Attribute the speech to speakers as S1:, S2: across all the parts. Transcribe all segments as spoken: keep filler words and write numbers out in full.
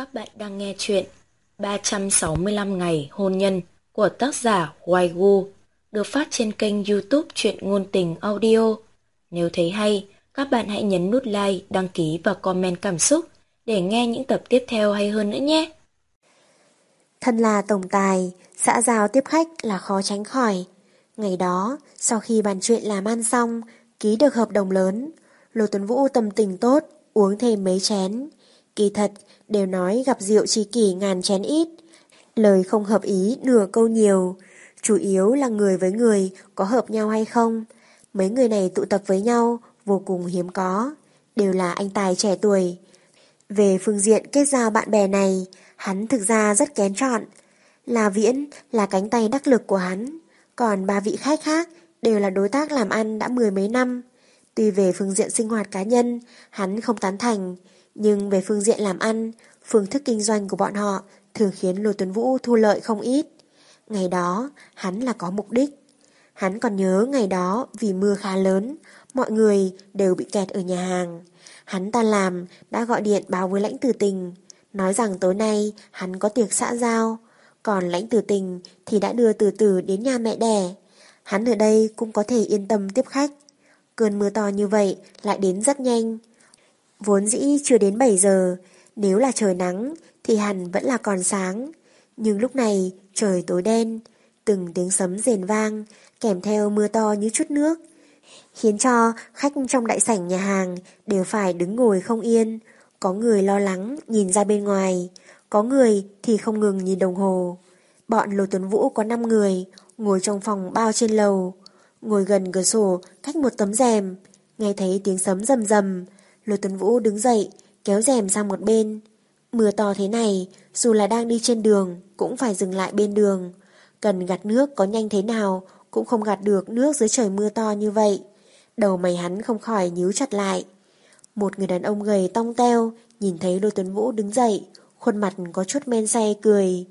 S1: Các bạn đang nghe chuyện ba trăm sáu mươi lăm ngày hôn nhân của tác giả Hoài Gu, được phát trên kênh YouTube Truyện Ngôn Tình Audio. Nếu thấy hay, các bạn hãy nhấn nút like, đăng ký và comment cảm xúc để nghe những tập tiếp theo hay hơn nữa nhé.
S2: Thân là tổng tài, xã giao tiếp khách là khó tránh khỏi. Ngày đó, sau khi bàn chuyện làm ăn xong, ký được hợp đồng lớn, Lô Tuấn Vũ tâm tình tốt, uống thêm mấy chén. Kỳ thật, đều nói gặp rượu tri kỷ ngàn chén ít. Lời không hợp ý nửa câu nhiều, chủ yếu là người với người có hợp nhau hay không. Mấy người này tụ tập với nhau vô cùng hiếm có, đều là anh tài trẻ tuổi. Về phương diện kết giao bạn bè này, hắn thực ra rất kén chọn. La Viễn là cánh tay đắc lực của hắn, còn ba vị khách khác đều là đối tác làm ăn đã mười mấy năm. Tuy về phương diện sinh hoạt cá nhân, hắn không tán thành, nhưng về phương diện làm ăn, phương thức kinh doanh của bọn họ thường khiến Lô Tuấn Vũ thu lợi không ít. Ngày đó, hắn là có mục đích. Hắn còn nhớ ngày đó vì mưa khá lớn, mọi người đều bị kẹt ở nhà hàng. Hắn tan làm đã gọi điện báo với Lãnh Tử Tình, nói rằng tối nay hắn có tiệc xã giao, còn Lãnh Tử Tình thì đã đưa Tử Tử đến nhà mẹ đẻ. Hắn ở đây cũng có thể yên tâm tiếp khách. Cơn mưa to như vậy lại đến rất nhanh. Vốn dĩ chưa đến bảy giờ, nếu là trời nắng thì hẳn vẫn là còn sáng. Nhưng lúc này trời tối đen, từng tiếng sấm rền vang, kèm theo mưa to như chút nước, khiến cho khách trong đại sảnh nhà hàng đều phải đứng ngồi không yên. Có người lo lắng nhìn ra bên ngoài, có người thì không ngừng nhìn đồng hồ. Bọn Lô Tuấn Vũ có năm người, ngồi trong phòng bao trên lầu, ngồi gần cửa sổ cách một tấm rèm. Nghe thấy tiếng sấm rầm rầm, Lô Tuấn Vũ đứng dậy kéo rèm sang một bên. Mưa to thế này, dù là đang đi trên đường cũng phải dừng lại bên đường. Cần gạt nước có nhanh thế nào cũng không gạt được nước dưới trời mưa to như vậy. Đầu mày hắn không khỏi nhíu chặt lại. Một người đàn ông gầy tong teo nhìn thấy Lô Tuấn Vũ đứng dậy, khuôn mặt có chút men say cười.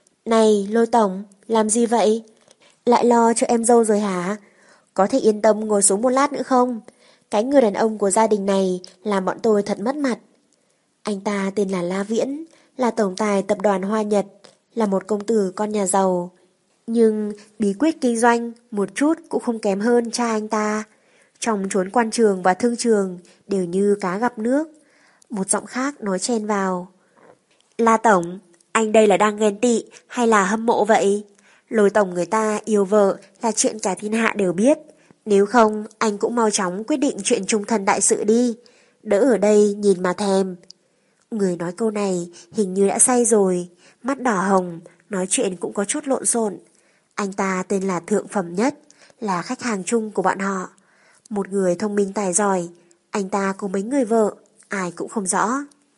S2: Này Lô Tổng, làm gì vậy? Lại lo cho em dâu rồi hả? Có thể yên tâm ngồi xuống một lát nữa không? Cái người đàn ông của gia đình này làm bọn tôi thật mất mặt. Anh ta tên là La Viễn, là tổng tài tập đoàn Hoa Nhật, là một công tử con nhà giàu. Nhưng bí quyết kinh doanh một chút cũng không kém hơn cha anh ta. Trong chốn quan trường và thương trường đều như cá gặp nước. Một giọng khác nói chen vào. La Tổng, anh đây là đang ghen tị hay là hâm mộ vậy? Lôi Tổng người ta yêu vợ là chuyện cả thiên hạ đều biết. Nếu không anh cũng mau chóng quyết định chuyện chung thân đại sự đi, đỡ ở đây nhìn mà thèm. Người nói câu này hình như đã say rồi, mắt đỏ hồng, nói chuyện cũng có chút lộn xộn. Anh ta tên là Thượng Phẩm Nhất, là khách hàng chung của bọn họ. Một người thông minh tài giỏi, anh ta có mấy người vợ, ai cũng không rõ.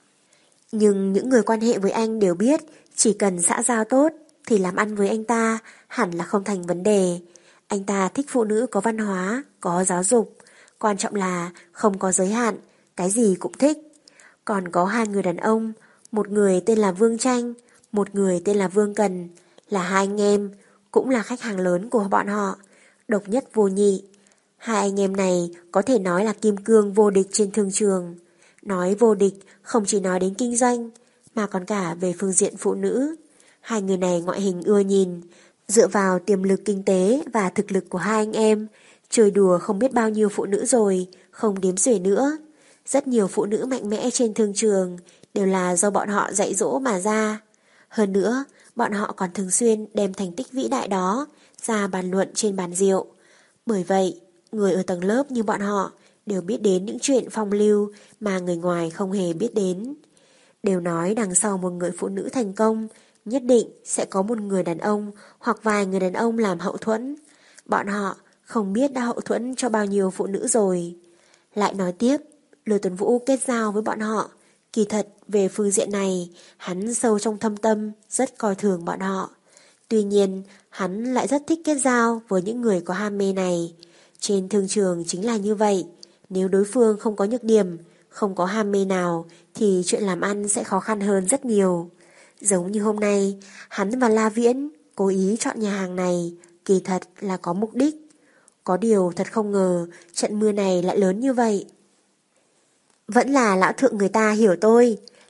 S2: Nhưng những người quan hệ với anh đều biết, chỉ cần xã giao tốt thì làm ăn với anh ta hẳn là không thành vấn đề. Anh ta thích phụ nữ có văn hóa, có giáo dục, quan trọng là không có giới hạn, cái gì cũng thích. Còn có hai người đàn ông, một người tên là Vương Tranh, một người tên là Vương Cần, là hai anh em, cũng là khách hàng lớn của bọn họ, độc nhất vô nhị. Hai anh em này có thể nói là kim cương vô địch trên thương trường. Nói vô địch không chỉ nói đến kinh doanh, mà còn cả về phương diện phụ nữ. Hai người này ngoại hình ưa nhìn, dựa vào tiềm lực kinh tế và thực lực của hai anh em, chơi đùa không biết bao nhiêu phụ nữ rồi, không đếm xuể nữa. Rất nhiều phụ nữ mạnh mẽ trên thương trường đều là do bọn họ dạy dỗ mà ra. Hơn nữa, bọn họ còn thường xuyên đem thành tích vĩ đại đó ra bàn luận trên bàn rượu. Bởi vậy, người ở tầng lớp như bọn họ đều biết đến những chuyện phong lưu mà người ngoài không hề biết đến. Đều nói đằng sau một người phụ nữ thành công, nhất định sẽ có một người đàn ông hoặc vài người đàn ông làm hậu thuẫn. Bọn họ không biết đã hậu thuẫn cho bao nhiêu phụ nữ rồi. Lại nói tiếp, Lô Tuấn Vũ kết giao với bọn họ. Kỳ thật về phương diện này, hắn sâu trong thâm tâm rất coi thường bọn họ. Tuy nhiên, hắn lại rất thích kết giao với những người có ham mê này. Trên thương trường chính là như vậy. Nếu đối phương không có nhược điểm, không có ham mê nào, thì chuyện làm ăn sẽ khó khăn hơn rất nhiều. Giống như hôm nay, hắn và La Viễn cố ý chọn nhà hàng này, kỳ thật là có mục đích. Có điều thật không ngờ trận mưa này lại lớn như vậy. Vẫn là lão thượng người ta hiểu tôi.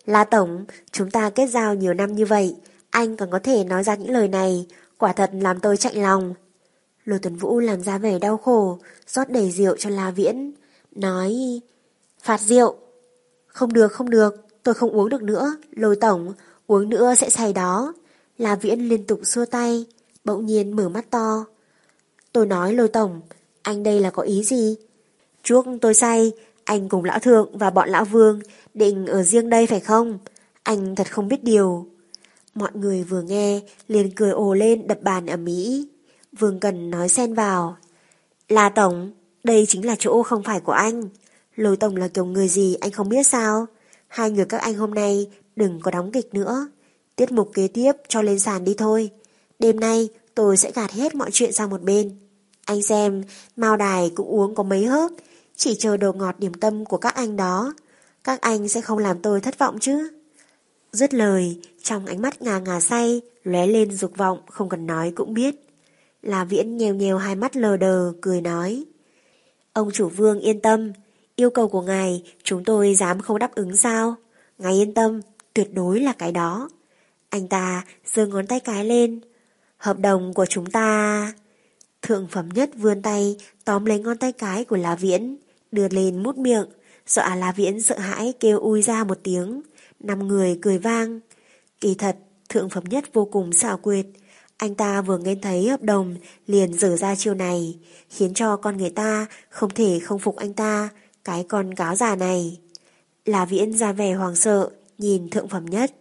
S2: La Tổng, chúng ta kết giao nhiều năm như vậy, anh còn có thể nói ra những lời này, quả thật làm tôi chạnh lòng. Lô Tuấn Vũ làm ra vẻ đau khổ, rót đầy rượu cho La Viễn, nói: phạt rượu. Không được, không được, tôi không uống được nữa, Lôi Tổng, uống nữa sẽ say đó. La Viễn liên tục xua tay, bỗng nhiên mở mắt to. Tôi nói Lôi Tổng, anh đây là có ý gì? Chuốc tôi say, anh cùng lão thượng và bọn lão vương định ở riêng đây phải không? Anh thật không biết điều. Mọi người vừa nghe liền cười ồ lên, đập bàn ầm ĩ. Vương Cần nói xen vào: La Tổng, đây chính là chỗ không phải của anh. Lôi Tổng là kiểu người gì anh không biết sao? Hai người các anh hôm nay đừng có đóng kịch nữa. Tiết mục kế tiếp cho lên sàn đi thôi. Đêm nay tôi sẽ gạt hết mọi chuyện sang một bên. Anh xem, Mao Đài cũng uống có mấy hớp, chỉ chờ đồ ngọt điểm tâm của các anh đó. Các anh sẽ không làm tôi thất vọng chứ? Dứt lời, trong ánh mắt ngà ngà say lóe lên dục vọng không cần nói cũng biết. La Viễn nhèo nhèo hai mắt lờ đờ, cười nói: Ông chủ Vương yên tâm, yêu cầu của ngài chúng tôi dám không đáp ứng sao? Ngài yên tâm, tuyệt đối là cái đó. Anh ta giơ ngón tay cái lên. Hợp đồng của chúng ta... Thượng phẩm nhất vươn tay tóm lấy ngón tay cái của La Viễn, đưa lên mút miệng, dọa La Viễn sợ hãi kêu ui ra một tiếng. Năm người cười vang. Kỳ thật, thượng phẩm nhất vô cùng xảo quyệt. Anh ta vừa nghe thấy hợp đồng liền dở ra chiêu này, khiến cho con người ta không thể không phục anh ta, cái con cáo già này. La Viễn ra vẻ hoàng sợ, nhìn thượng phẩm nhất.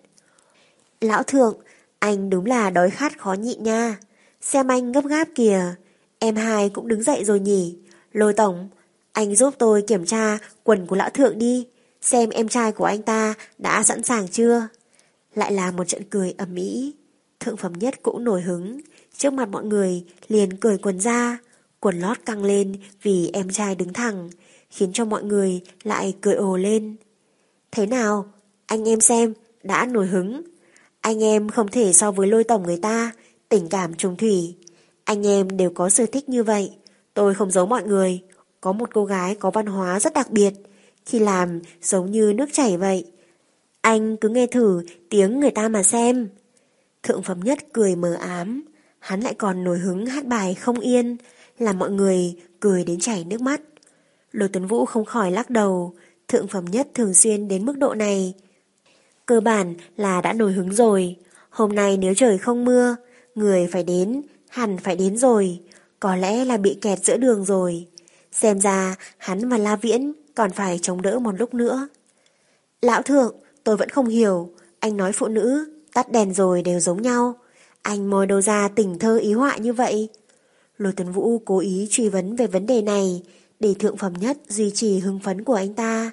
S2: Lão thượng, anh đúng là đói khát khó nhịn nha. Xem anh gấp gáp kìa. Em hai cũng đứng dậy rồi nhỉ. Lôi Tổng, anh giúp tôi kiểm tra quần của lão thượng đi, xem em trai của anh ta đã sẵn sàng chưa. Lại là một trận cười ầm ĩ. Thượng phẩm nhất cũng nổi hứng, trước mặt mọi người liền cởi quần ra, quần lót căng lên vì em trai đứng thẳng, khiến cho mọi người lại cười ồ lên. Thế nào, anh em xem, đã nổi hứng. Anh em không thể so với Lôi Tổng người ta, tình cảm trùng thủy. Anh em đều có sở thích như vậy. Tôi không giấu mọi người, có một cô gái có văn hóa rất đặc biệt, khi làm giống như nước chảy vậy. Anh cứ nghe thử tiếng người ta mà xem. Thượng phẩm nhất cười mờ ám, hắn lại còn nổi hứng hát bài Không Yên, làm mọi người cười đến chảy nước mắt. Lôi Tuấn Vũ không khỏi lắc đầu, thượng phẩm nhất thường xuyên đến mức độ này. Cơ bản là đã nổi hứng rồi, hôm nay nếu trời không mưa, người phải đến, hẳn phải đến rồi, có lẽ là bị kẹt giữa đường rồi. Xem ra hắn và La Viễn còn phải chống đỡ một lúc nữa. Lão thượng, tôi vẫn không hiểu, anh nói phụ nữ tắt đèn rồi đều giống nhau, anh moi đâu ra tình thơ ý họa như vậy? Lôi Tuấn Vũ cố ý truy vấn về vấn đề này, để thượng phẩm nhất duy trì hưng phấn của anh ta.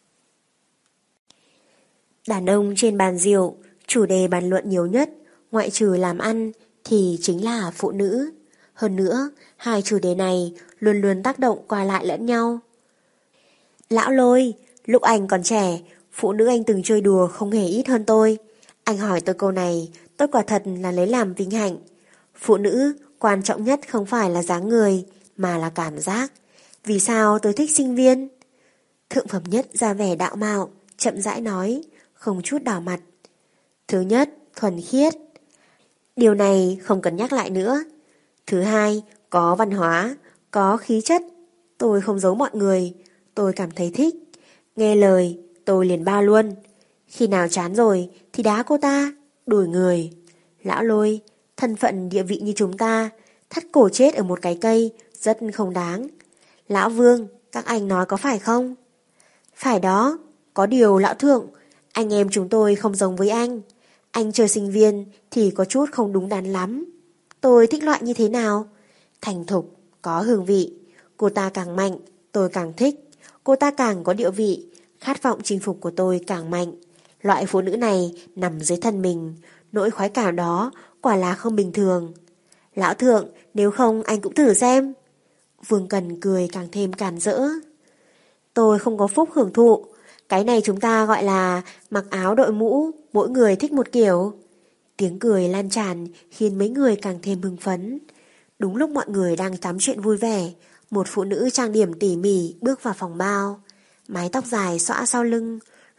S2: Đàn ông trên bàn rượu, chủ đề bàn luận nhiều nhất, ngoại trừ làm ăn, thì chính là phụ nữ. Hơn nữa, hai chủ đề này luôn luôn tác động qua lại lẫn nhau. Lão Lôi, lúc anh còn trẻ, phụ nữ anh từng chơi đùa không hề ít hơn tôi. Anh hỏi tôi câu này, tôi quả thật là lấy làm vinh hạnh. Phụ nữ quan trọng nhất không phải là dáng người, mà là cảm giác. Vì sao tôi thích sinh viên? Thượng phẩm nhất ra vẻ đạo mạo, chậm rãi nói, không chút đỏ mặt. Thứ nhất, thuần khiết. Điều này không cần nhắc lại nữa. Thứ hai, có văn hóa, có khí chất. Tôi không giấu mọi người, tôi cảm thấy thích. Nghe lời, tôi liền bao luôn. Khi nào chán rồi thì đá cô ta, đuổi người. Lão Lôi, thân phận địa vị như chúng ta, thắt cổ chết ở một cái cây, rất không đáng. Lão Vương, các anh nói có phải không? Phải đó, có điều lão thượng, anh em chúng tôi không giống với anh. Anh chơi sinh viên thì có chút không đúng đắn lắm. Tôi thích loại như thế nào? Thành thục, có hương vị. Cô ta càng mạnh, tôi càng thích. Cô ta càng có địa vị, khát vọng chinh phục của tôi càng mạnh. Loại phụ nữ này nằm dưới thân mình, nỗi khoái cảm đó quả là không bình thường. Lão thượng, nếu không anh cũng thử xem. Vương Cần cười càng thêm càn rỡ. Tôi không có phúc hưởng thụ. Cái này chúng ta gọi là mặc áo đội mũ, mỗi người thích một kiểu. Tiếng cười lan tràn khiến mấy người càng thêm hưng phấn. Đúng lúc mọi người đang tám chuyện vui vẻ, một phụ nữ trang điểm tỉ mỉ bước vào phòng bao. Mái tóc dài xõa sau lưng,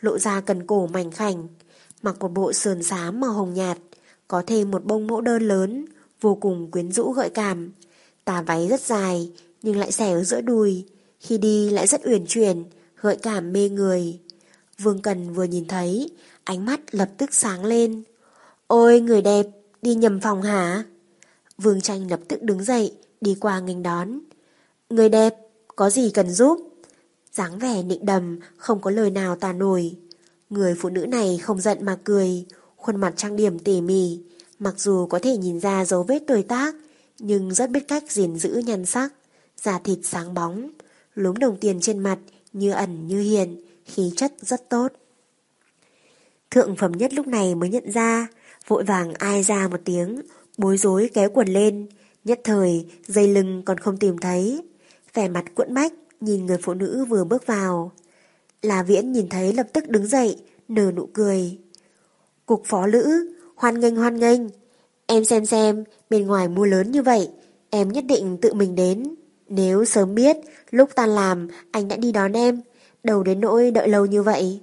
S2: lộ ra cần cổ mảnh khảnh, mặc một bộ sườn xám màu hồng nhạt, có thêm một bông mẫu đơn lớn, vô cùng quyến rũ gợi cảm. Tà váy rất dài, nhưng lại xẻ ở giữa đùi, khi đi lại rất uyển chuyển, gợi cảm mê người. Vương Cần vừa nhìn thấy, ánh mắt lập tức sáng lên. Ôi người đẹp, đi nhầm phòng hả? Vương Tranh lập tức đứng dậy, đi qua nghênh đón. Người đẹp, có gì cần giúp? Dáng vẻ nịnh đầm, không có lời nào tả nổi. Người phụ nữ này không giận mà cười, khuôn mặt trang điểm tỉ mỉ, mặc dù có thể nhìn ra dấu vết tuổi tác, nhưng rất biết cách gìn giữ nhan sắc, da thịt sáng bóng, lúm đồng tiền trên mặt như ẩn như hiện, khí chất rất tốt. Thượng phẩm nhất lúc này mới nhận ra, vội vàng ai ra một tiếng, bối rối kéo quần lên, nhất thời dây lưng còn không tìm thấy, vẻ mặt quẫn bách nhìn người phụ nữ vừa bước vào. La Viễn nhìn thấy lập tức đứng dậy, nở nụ cười. Cục phó lữ, hoan nghênh hoan nghênh. Em xem xem, bên ngoài mua lớn như vậy, em nhất định tự mình đến. Nếu sớm biết, lúc tan làm, anh đã đi đón em, đâu đến nỗi đợi lâu như vậy.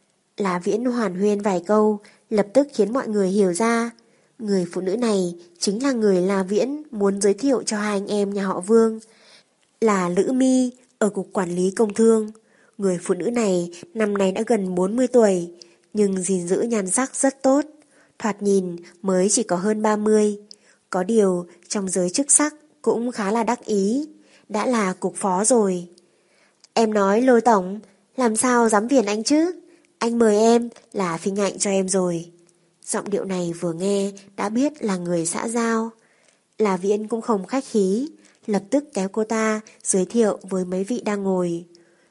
S2: La Viễn hoàn huyên vài câu, lập tức khiến mọi người hiểu ra. Người phụ nữ này chính là người La Viễn muốn giới thiệu cho hai anh em nhà họ Vương. Là Lữ Mi ở Cục Quản lý Công Thương. Người phụ nữ này năm nay đã gần bốn mươi tuổi, nhưng gìn giữ nhan sắc rất tốt. Thoạt nhìn mới chỉ có hơn ba mươi. Có điều trong giới chức sắc cũng khá là đắc ý, đã là cục phó rồi. Em nói Lôi tổng, làm sao dám phiền anh chứ? Anh mời em là vinh hạnh cho em rồi. Giọng điệu này vừa nghe đã biết là người xã giao. La Viễn cũng không khách khí, lập tức kéo cô ta giới thiệu với mấy vị đang ngồi.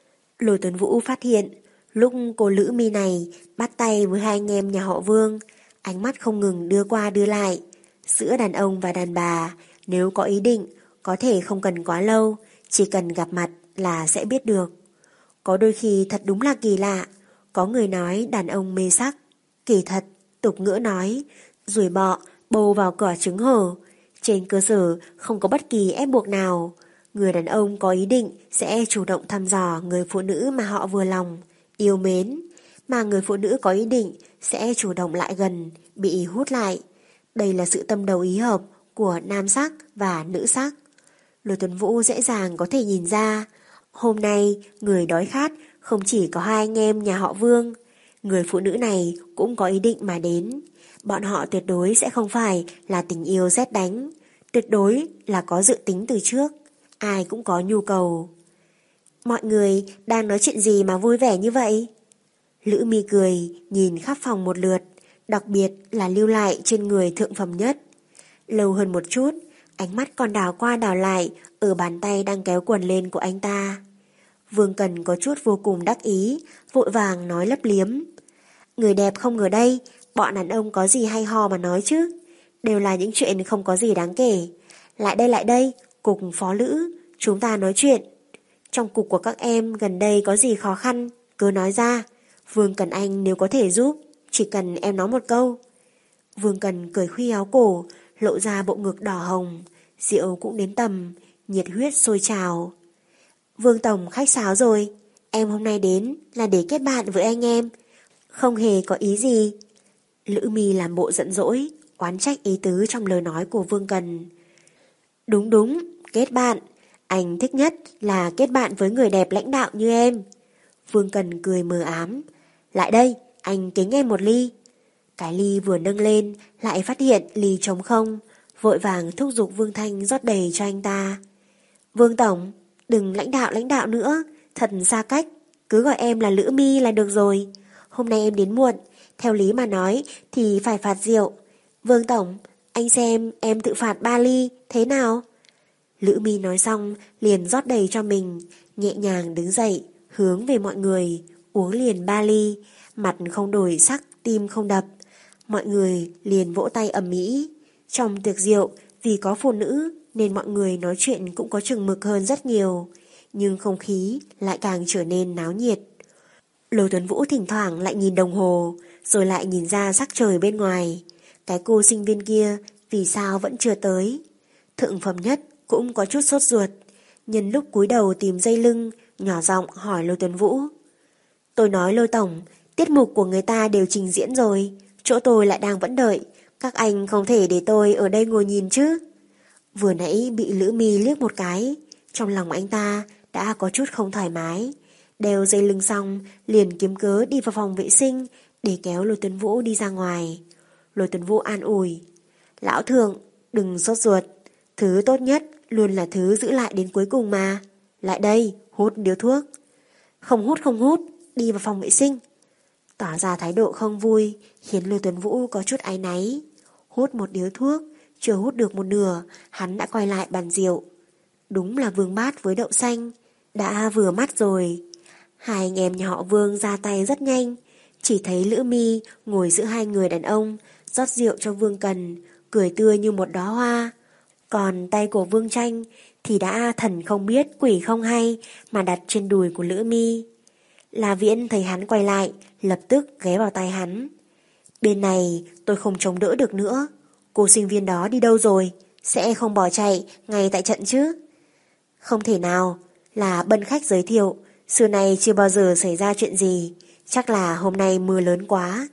S2: Lôi Tuấn Vũ phát hiện lúc cô Lữ Mi này bắt tay với hai anh em nhà họ Vương, ánh mắt không ngừng đưa qua đưa lại. Giữa đàn ông và đàn bà, nếu có ý định, có thể không cần quá lâu, chỉ cần gặp mặt là sẽ biết được. Có đôi khi thật đúng là kỳ lạ, có người nói đàn ông mê sắc, kỳ thật, tục ngữ nói, ruồi bọ, bầu vào quả trứng hở. Trên cơ sở không có bất kỳ ép buộc nào, người đàn ông có ý định sẽ chủ động thăm dò người phụ nữ mà họ vừa lòng, yêu mến, mà người phụ nữ có ý định sẽ chủ động lại gần, bị hút lại. Đây là sự tâm đầu ý hợp của nam sắc và nữ sắc. Lôi Tuấn Vũ dễ dàng có thể nhìn ra, hôm nay người đói khát không chỉ có hai anh em nhà họ Vương, người phụ nữ này cũng có ý định mà đến. Bọn họ tuyệt đối sẽ không phải là tình yêu rét đánh, tuyệt đối là có dự tính từ trước, ai cũng có nhu cầu. Mọi người đang nói chuyện gì mà vui vẻ như vậy? Lữ Mi cười nhìn khắp phòng một lượt, đặc biệt là lưu lại trên người thượng phẩm nhất. Lâu hơn một chút, ánh mắt còn đảo qua đảo lại ở bàn tay đang kéo quần lên của anh ta. Vương Cần có chút vô cùng đắc ý, vội vàng nói lấp liếm. Người đẹp không ở đây, bọn đàn ông có gì hay ho mà nói chứ. Đều là những chuyện không có gì đáng kể. Lại đây lại đây, cục phó Lữ, chúng ta nói chuyện. Trong cục của các em gần đây có gì khó khăn, cứ nói ra. Vương Cần anh nếu có thể giúp, chỉ cần em nói một câu. Vương Cần cười khuy áo cổ, lộ ra bộ ngực đỏ hồng, rượu cũng đến tầm, nhiệt huyết sôi trào. Vương Tổng khách sáo rồi, em hôm nay đến là để kết bạn với anh em, không hề có ý gì. Lữ Mi làm bộ giận dỗi, oán trách ý tứ trong lời nói của Vương Cần. Đúng đúng, kết bạn, anh thích nhất là kết bạn với người đẹp lãnh đạo như em. Vương Cần cười mờ ám. Lại đây, anh kính em một ly. Cái ly vừa nâng lên, lại phát hiện ly trống không, vội vàng thúc giục Vương Thanh rót đầy cho anh ta. Vương Tổng, đừng lãnh đạo lãnh đạo nữa, thật xa cách, cứ gọi em là Lữ Mi là được rồi. Hôm nay em đến muộn, theo lý mà nói thì phải phạt rượu. Vương Tổng, anh xem em tự phạt ba ly, thế nào? Lữ Mi nói xong, liền rót đầy cho mình, nhẹ nhàng đứng dậy, hướng về mọi người, uống liền ba ly, mặt không đổi sắc, tim không đập. Mọi người liền vỗ tay ầm ĩ. Trong tiệc rượu, vì có phụ nữ nên mọi người nói chuyện cũng có chừng mực hơn rất nhiều, nhưng không khí lại càng trở nên náo nhiệt. Lôi Tuấn Vũ thỉnh thoảng lại nhìn đồng hồ, rồi lại nhìn ra sắc trời bên ngoài. Cái cô sinh viên kia vì sao vẫn chưa tới? Thượng phẩm nhất cũng có chút sốt ruột, nhân lúc cúi đầu tìm dây lưng, nhỏ giọng hỏi Lôi Tuấn Vũ. Tôi nói Lôi Tổng, Tiết mục của người ta đều trình diễn rồi, chỗ tôi lại đang vẫn đợi. Các anh không thể để tôi ở đây ngồi nhìn chứ. Vừa nãy bị Lữ Mi liếc một cái, trong lòng anh ta đã có chút không thoải mái. Đeo dây lưng xong, liền kiếm cớ đi vào phòng vệ sinh để kéo Lôi Tuấn Vũ đi ra ngoài. Lôi Tuấn Vũ an ủi: Lão Thượng, đừng sốt ruột. Thứ tốt nhất luôn là thứ giữ lại đến cuối cùng mà. Lại đây, hút điếu thuốc. Không hút không hút, đi vào phòng vệ sinh. Tỏ ra thái độ không vui, khiến Lôi Tuấn Vũ có chút áy náy. Hút một điếu thuốc, chưa hút được một nửa, hắn đã quay lại bàn rượu. Đúng là Vương Bát với đậu xanh, đã vừa mắt rồi. Hai anh em nhà họ Vương ra tay rất nhanh. Chỉ thấy Lữ Mi ngồi giữa hai người đàn ông, rót rượu cho Vương Cần, cười tươi như một đóa hoa. Còn tay của Vương Tranh thì đã thần không biết quỷ không hay mà đặt trên đùi của Lữ Mi. La Viễn thấy hắn quay lại, lập tức ghé vào tai hắn. Bên này tôi không chống đỡ được nữa. Cô sinh viên đó đi đâu rồi? Sẽ không bỏ chạy ngay tại trận chứ? Không thể nào, là Bân Khách giới thiệu. Xưa này chưa bao giờ xảy ra chuyện gì. Chắc là hôm nay mưa lớn quá.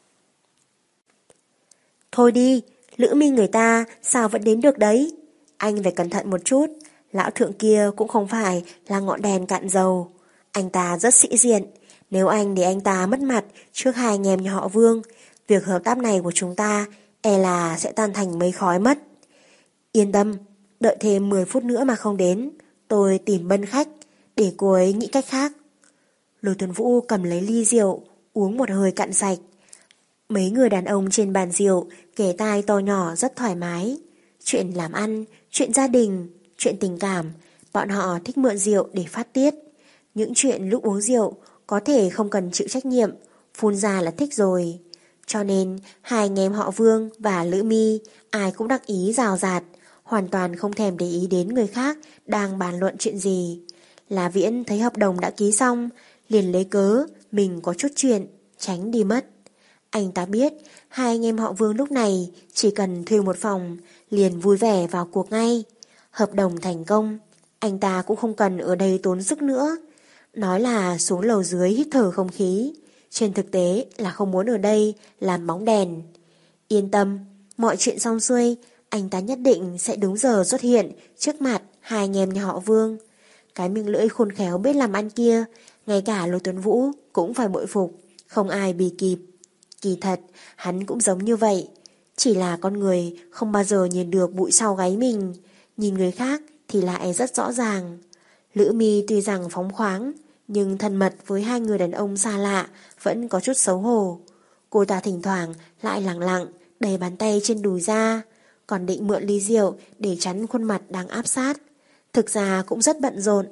S2: Thôi đi, Lữ Mi người ta sao vẫn đến được đấy? Anh phải cẩn thận một chút. Lão thượng kia cũng không phải là ngọn đèn cạn dầu. Anh ta rất sĩ diện. Nếu anh để anh ta mất mặt trước hai anh em nhà họ Vương, việc hợp tác này của chúng ta e là sẽ tan thành mây khói mất. Yên tâm, đợi thêm mười phút nữa mà không đến, tôi tìm Bân Khách để cô ấy nghĩ cách khác. Lôi Tuấn Vũ cầm lấy ly rượu, uống một hơi cạn sạch. Mấy người đàn ông trên bàn rượu kể tai to nhỏ rất thoải mái. Chuyện làm ăn, chuyện gia đình, chuyện tình cảm, bọn họ thích mượn rượu để phát tiết. Những chuyện lúc uống rượu có thể không cần chịu trách nhiệm, phun ra là thích rồi. Cho nên hai anh em họ Vương và Lữ Mi ai cũng đắc ý rào rạt, hoàn toàn không thèm để ý đến người khác đang bàn luận chuyện gì. La Viễn thấy hợp đồng đã ký xong, liền lấy cớ mình có chút chuyện, tránh đi mất. Anh ta biết hai anh em họ Vương lúc này chỉ cần thuê một phòng, liền vui vẻ vào cuộc ngay. Hợp đồng thành công, anh ta cũng không cần ở đây tốn sức nữa. Nói là xuống lầu dưới hít thở không khí, trên thực tế là không muốn ở đây làm bóng đèn. Yên tâm, mọi chuyện xong xuôi, anh ta nhất định sẽ đúng giờ xuất hiện trước mặt hai anh em nhà họ Vương. Cái miệng lưỡi khôn khéo biết làm ăn kia, ngay cả Lôi Tuấn Vũ cũng phải bội phục, không ai bì kịp. Kỳ thật, hắn cũng giống như vậy, chỉ là con người không bao giờ nhìn được bụi sau gáy mình, nhìn người khác thì lại rất rõ ràng. Lữ Mi tuy rằng phóng khoáng, nhưng thân mật với hai người đàn ông xa lạ vẫn có chút xấu hổ. Cô ta thỉnh thoảng lại lẳng lặng đẩy bàn tay trên đùi ra, còn định mượn ly rượu để chắn khuôn mặt đang áp sát. Thực ra cũng rất bận rộn.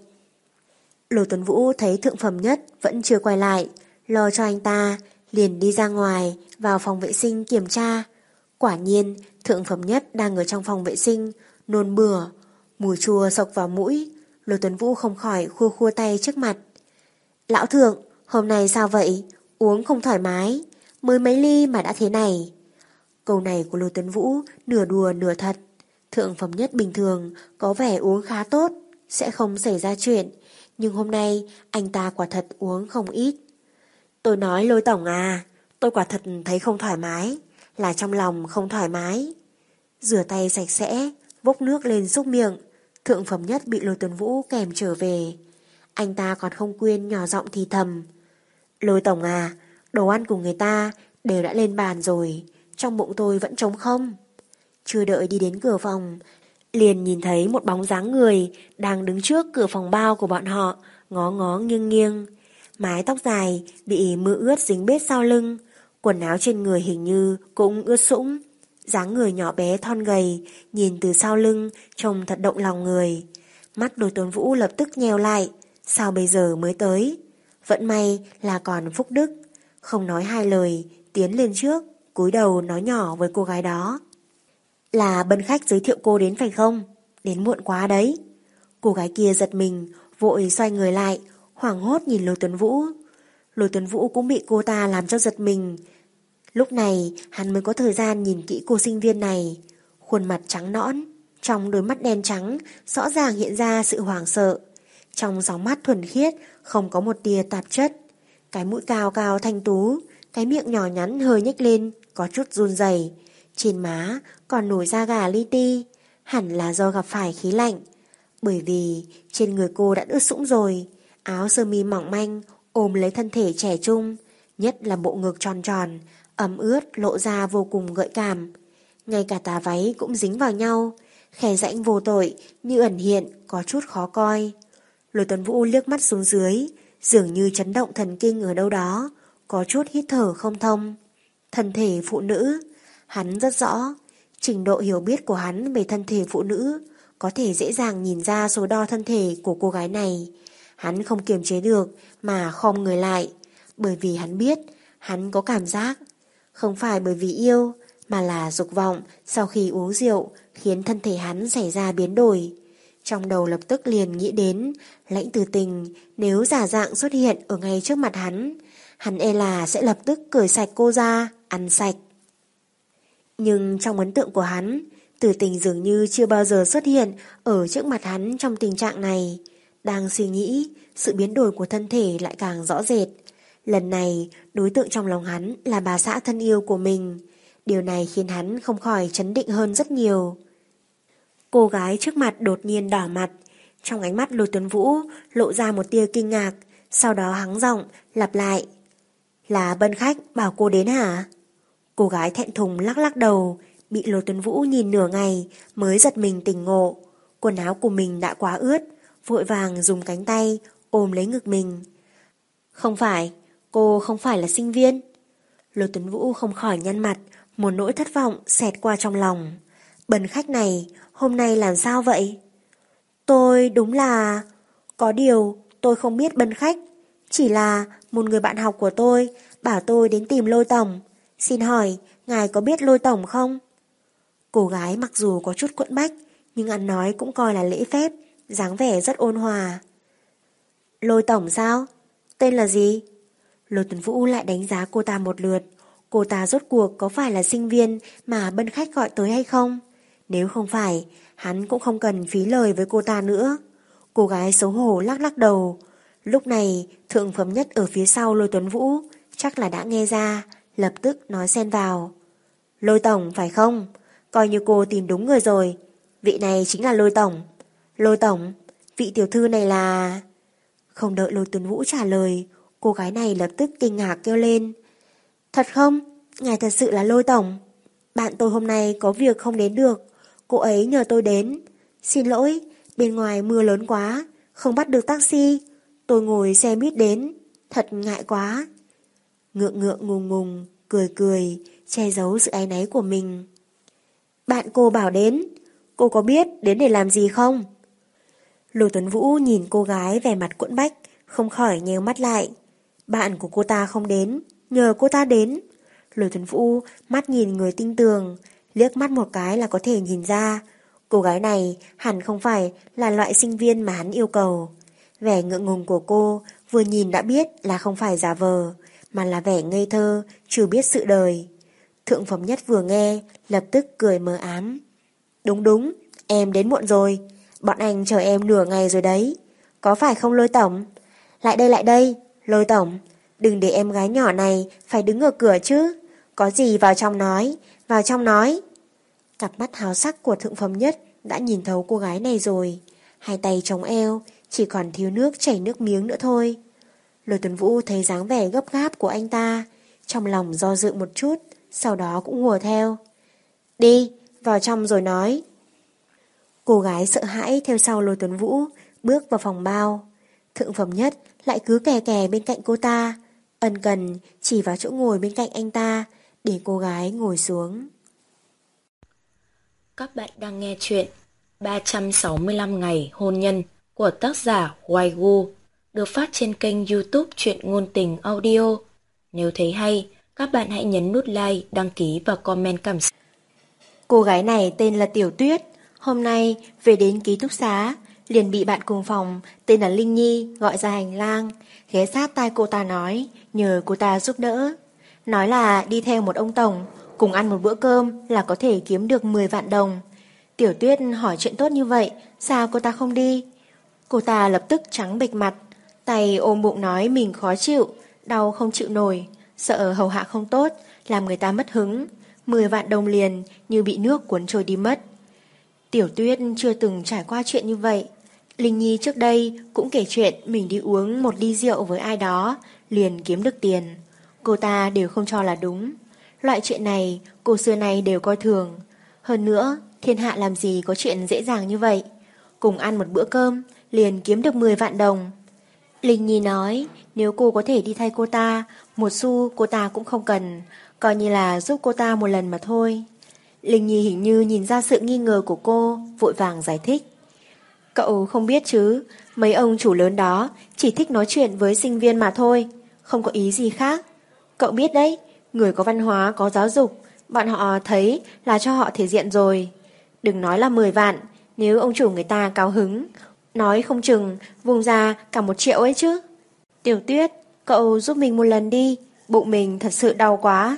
S2: Lôi Tuấn Vũ thấy Thượng Phẩm Nhất vẫn chưa quay lại, lo cho anh ta, liền đi ra ngoài vào phòng vệ sinh kiểm tra. Quả nhiên Thượng Phẩm Nhất đang ở trong phòng vệ sinh, nôn bừa, mùi chua sộc vào mũi. Lôi Tuấn Vũ không khỏi khua khua tay trước mặt. Lão Thượng, hôm nay sao vậy? Uống không thoải mái, mới mấy ly mà đã thế này. Câu này của Lôi Tuấn Vũ nửa đùa nửa thật. Thượng Phẩm Nhất bình thường có vẻ uống khá tốt, sẽ không xảy ra chuyện, nhưng hôm nay anh ta quả thật uống không ít. Tôi nói Lôi Tổng à, tôi quả thật thấy không thoải mái, là trong lòng không thoải mái. Rửa tay sạch sẽ, vốc nước lên xúc miệng. Thượng Phẩm Nhất bị Lôi Tuấn Vũ kèm trở về. Anh ta còn không quên nhỏ giọng thì thầm. Lôi Tổng à, đồ ăn của người ta đều đã lên bàn rồi, trong bụng tôi vẫn trống không. Chưa đợi đi đến cửa phòng, liền nhìn thấy một bóng dáng người đang đứng trước cửa phòng bao của bọn họ, ngó ngó nghiêng nghiêng. Mái tóc dài bị mưa ướt dính bết sau lưng, quần áo trên người hình như cũng ướt sũng. Dáng người nhỏ bé thon gầy, nhìn từ sau lưng trông thật động lòng người. Mắt Lôi Tuấn Vũ lập tức nheo lại, sao bây giờ mới tới? Vẫn may là còn Phúc Đức. Không nói hai lời, tiến lên trước, cúi đầu nói nhỏ với cô gái đó. Là Bân Khách giới thiệu cô đến phải không? Đến muộn quá đấy. Cô gái kia giật mình, vội xoay người lại, hoảng hốt nhìn Lôi Tuấn Vũ. Lôi Tuấn Vũ cũng bị cô ta làm cho giật mình. Lúc này hắn mới có thời gian nhìn kỹ cô sinh viên này. Khuôn mặt trắng nõn, trong đôi mắt đen trắng rõ ràng hiện ra sự hoảng sợ. Trong gióng mắt thuần khiết không có một tia tạp chất. Cái mũi cao cao thanh tú, cái miệng nhỏ nhắn hơi nhếch lên, có chút run rẩy. Trên má còn nổi da gà li ti, hẳn là do gặp phải khí lạnh. Bởi vì trên người cô đã ướt sũng rồi, áo sơ mi mỏng manh ôm lấy thân thể trẻ trung, nhất là bộ ngực tròn tròn, ẩm ướt lộ ra vô cùng gợi cảm. Ngay cả tà váy cũng dính vào nhau, khe rãnh vô tội như ẩn hiện, có chút khó coi. Lôi Tuấn Vũ liếc mắt xuống dưới, dường như chấn động thần kinh ở đâu đó, có chút hít thở không thông. Thân thể phụ nữ, hắn rất rõ, trình độ hiểu biết của hắn về thân thể phụ nữ có thể dễ dàng nhìn ra số đo thân thể của cô gái này. Hắn không kiềm chế được mà khom người lại, bởi vì hắn biết hắn có cảm giác, không phải bởi vì yêu, mà là dục vọng sau khi uống rượu khiến thân thể hắn xảy ra biến đổi. Trong đầu lập tức liền nghĩ đến Lãnh Tử Tình nếu giả dạng xuất hiện ở ngay trước mặt hắn, hắn e là sẽ lập tức cởi sạch cô ra, ăn sạch. Nhưng trong ấn tượng của hắn, Tử Tình dường như chưa bao giờ xuất hiện ở trước mặt hắn trong tình trạng này. Đang suy nghĩ, sự biến đổi của thân thể lại càng rõ rệt. Lần này, đối tượng trong lòng hắn là bà xã thân yêu của mình. Điều này khiến hắn không khỏi chấn định hơn rất nhiều. Cô gái trước mặt đột nhiên đỏ mặt. Trong ánh mắt Lôi Tuấn Vũ lộ ra một tia kinh ngạc, sau đó hắng giọng lặp lại. Là Bân Khách bảo cô đến hả? Cô gái thẹn thùng lắc lắc đầu, bị Lôi Tuấn Vũ nhìn nửa ngày mới giật mình tỉnh ngộ. Quần áo của mình đã quá ướt, vội vàng dùng cánh tay ôm lấy ngực mình. Không phải, cô không phải là sinh viên. Lôi Tuấn Vũ không khỏi nhăn mặt, một nỗi thất vọng xẹt qua trong lòng. Bần Khách này hôm nay làm sao vậy? Tôi đúng là... Có điều tôi không biết Bần Khách, chỉ là một người bạn học của tôi bảo tôi đến tìm Lôi Tổng. Xin hỏi ngài có biết Lôi Tổng không? Cô gái mặc dù có chút quẫn bách, nhưng ăn nói cũng coi là lễ phép, dáng vẻ rất ôn hòa. Lôi Tổng sao? Tên là gì? Lôi Tuấn Vũ lại đánh giá cô ta một lượt. Cô ta rốt cuộc có phải là sinh viên mà Bân Khách gọi tới hay không? Nếu không phải, hắn cũng không cần phí lời với cô ta nữa. Cô gái xấu hổ lắc lắc đầu. Lúc này, thượng phẩm nhất ở phía sau Lôi Tuấn Vũ chắc là đã nghe ra, lập tức nói xen vào. Lôi Tổng phải không? Coi như cô tìm đúng người rồi. Vị này chính là Lôi Tổng. Lôi Tổng, vị tiểu thư này là... Không đợi Lôi Tuấn Vũ trả lời, cô gái này lập tức kinh ngạc kêu lên. Thật không? Ngài thật sự là Lôi Tổng. Bạn tôi hôm nay có việc không đến được, cô ấy nhờ tôi đến. Xin lỗi, bên ngoài mưa lớn quá, không bắt được taxi. Tôi ngồi xe buýt đến, thật ngại quá. Ngượng ngượng ngùng ngùng, cười cười, che giấu sự áy náy của mình. Bạn cô bảo đến, cô có biết đến để làm gì không? Lôi Tuấn Vũ nhìn cô gái vẻ mặt quẫn bách, không khỏi nheo mắt lại. Bạn của cô ta không đến, nhờ cô ta đến. Lôi Tuấn Vũ mắt nhìn người tinh tường, liếc mắt một cái là có thể nhìn ra. Cô gái này hẳn không phải là loại sinh viên mà hắn yêu cầu. Vẻ ngượng ngùng của cô vừa nhìn đã biết là không phải giả vờ, mà là vẻ ngây thơ, chưa biết sự đời. Thượng phẩm nhất vừa nghe, lập tức cười mờ ám. Đúng đúng, em đến muộn rồi. Bọn anh chờ em nửa ngày rồi đấy. Có phải không Lôi Tổng? Lại đây lại đây, Lôi Tổng. Đừng để em gái nhỏ này phải đứng ở cửa chứ. Có gì vào trong nói, vào trong nói. Cặp mắt háo sắc của thượng phẩm nhất đã nhìn thấu cô gái này rồi. Hai tay chống eo, chỉ còn thiếu nước chảy nước miếng nữa thôi. Lôi Tuấn Vũ thấy dáng vẻ gấp gáp của anh ta, trong lòng do dự một chút, sau đó cũng hùa theo. Đi, vào trong rồi nói. Cô gái sợ hãi theo sau Lôi Tuấn Vũ, bước vào phòng bao. Thượng phẩm nhất lại cứ kè kè bên cạnh cô ta, ân cần chỉ vào chỗ ngồi bên cạnh anh ta, để cô gái ngồi xuống.
S1: Các bạn đang nghe chuyện ba trăm sáu mươi lăm ngày hôn nhân của tác giả Hoài Gu, được phát trên kênh YouTube Truyện Ngôn Tình Audio. Nếu thấy hay, các bạn hãy nhấn nút like, đăng ký và comment cảm xúc.
S2: Cô gái này tên là Tiểu Tuyết, hôm nay về đến ký túc xá, liền bị bạn cùng phòng tên là Linh Nhi gọi ra hành lang, ghé sát tai cô ta nói, nhờ cô ta giúp đỡ. Nói là đi theo một ông tổng, cùng ăn một bữa cơm là có thể kiếm được mười vạn đồng. Tiểu Tuyết hỏi chuyện tốt như vậy, sao cô ta không đi? Cô ta lập tức trắng bệch mặt, tay ôm bụng nói mình khó chịu, đau không chịu nổi, sợ hầu hạ không tốt, làm người ta mất hứng, mười vạn đồng liền như bị nước cuốn trôi đi mất. Tiểu Tuyết chưa từng trải qua chuyện như vậy. Linh Nhi trước đây cũng kể chuyện mình đi uống một ly rượu với ai đó, liền kiếm được tiền. Cô ta đều không cho là đúng. Loại chuyện này cô xưa nay đều coi thường. Hơn nữa, thiên hạ làm gì có chuyện dễ dàng như vậy. Cùng ăn một bữa cơm, liền kiếm được mười vạn đồng. Linh Nhi nói nếu cô có thể đi thay cô ta, một xu cô ta cũng không cần, coi như là giúp cô ta một lần mà thôi. Linh Nhi hình như nhìn ra sự nghi ngờ của cô, vội vàng giải thích. Cậu không biết chứ, mấy ông chủ lớn đó chỉ thích nói chuyện với sinh viên mà thôi, không có ý gì khác. Cậu biết đấy, người có văn hóa, có giáo dục, bọn họ thấy là cho họ thể diện rồi. Đừng nói là mười vạn, nếu ông chủ người ta cao hứng, nói không chừng vùng ra cả một triệu ấy chứ. Tiểu Tuyết, cậu giúp mình một lần đi, bụng mình thật sự đau quá.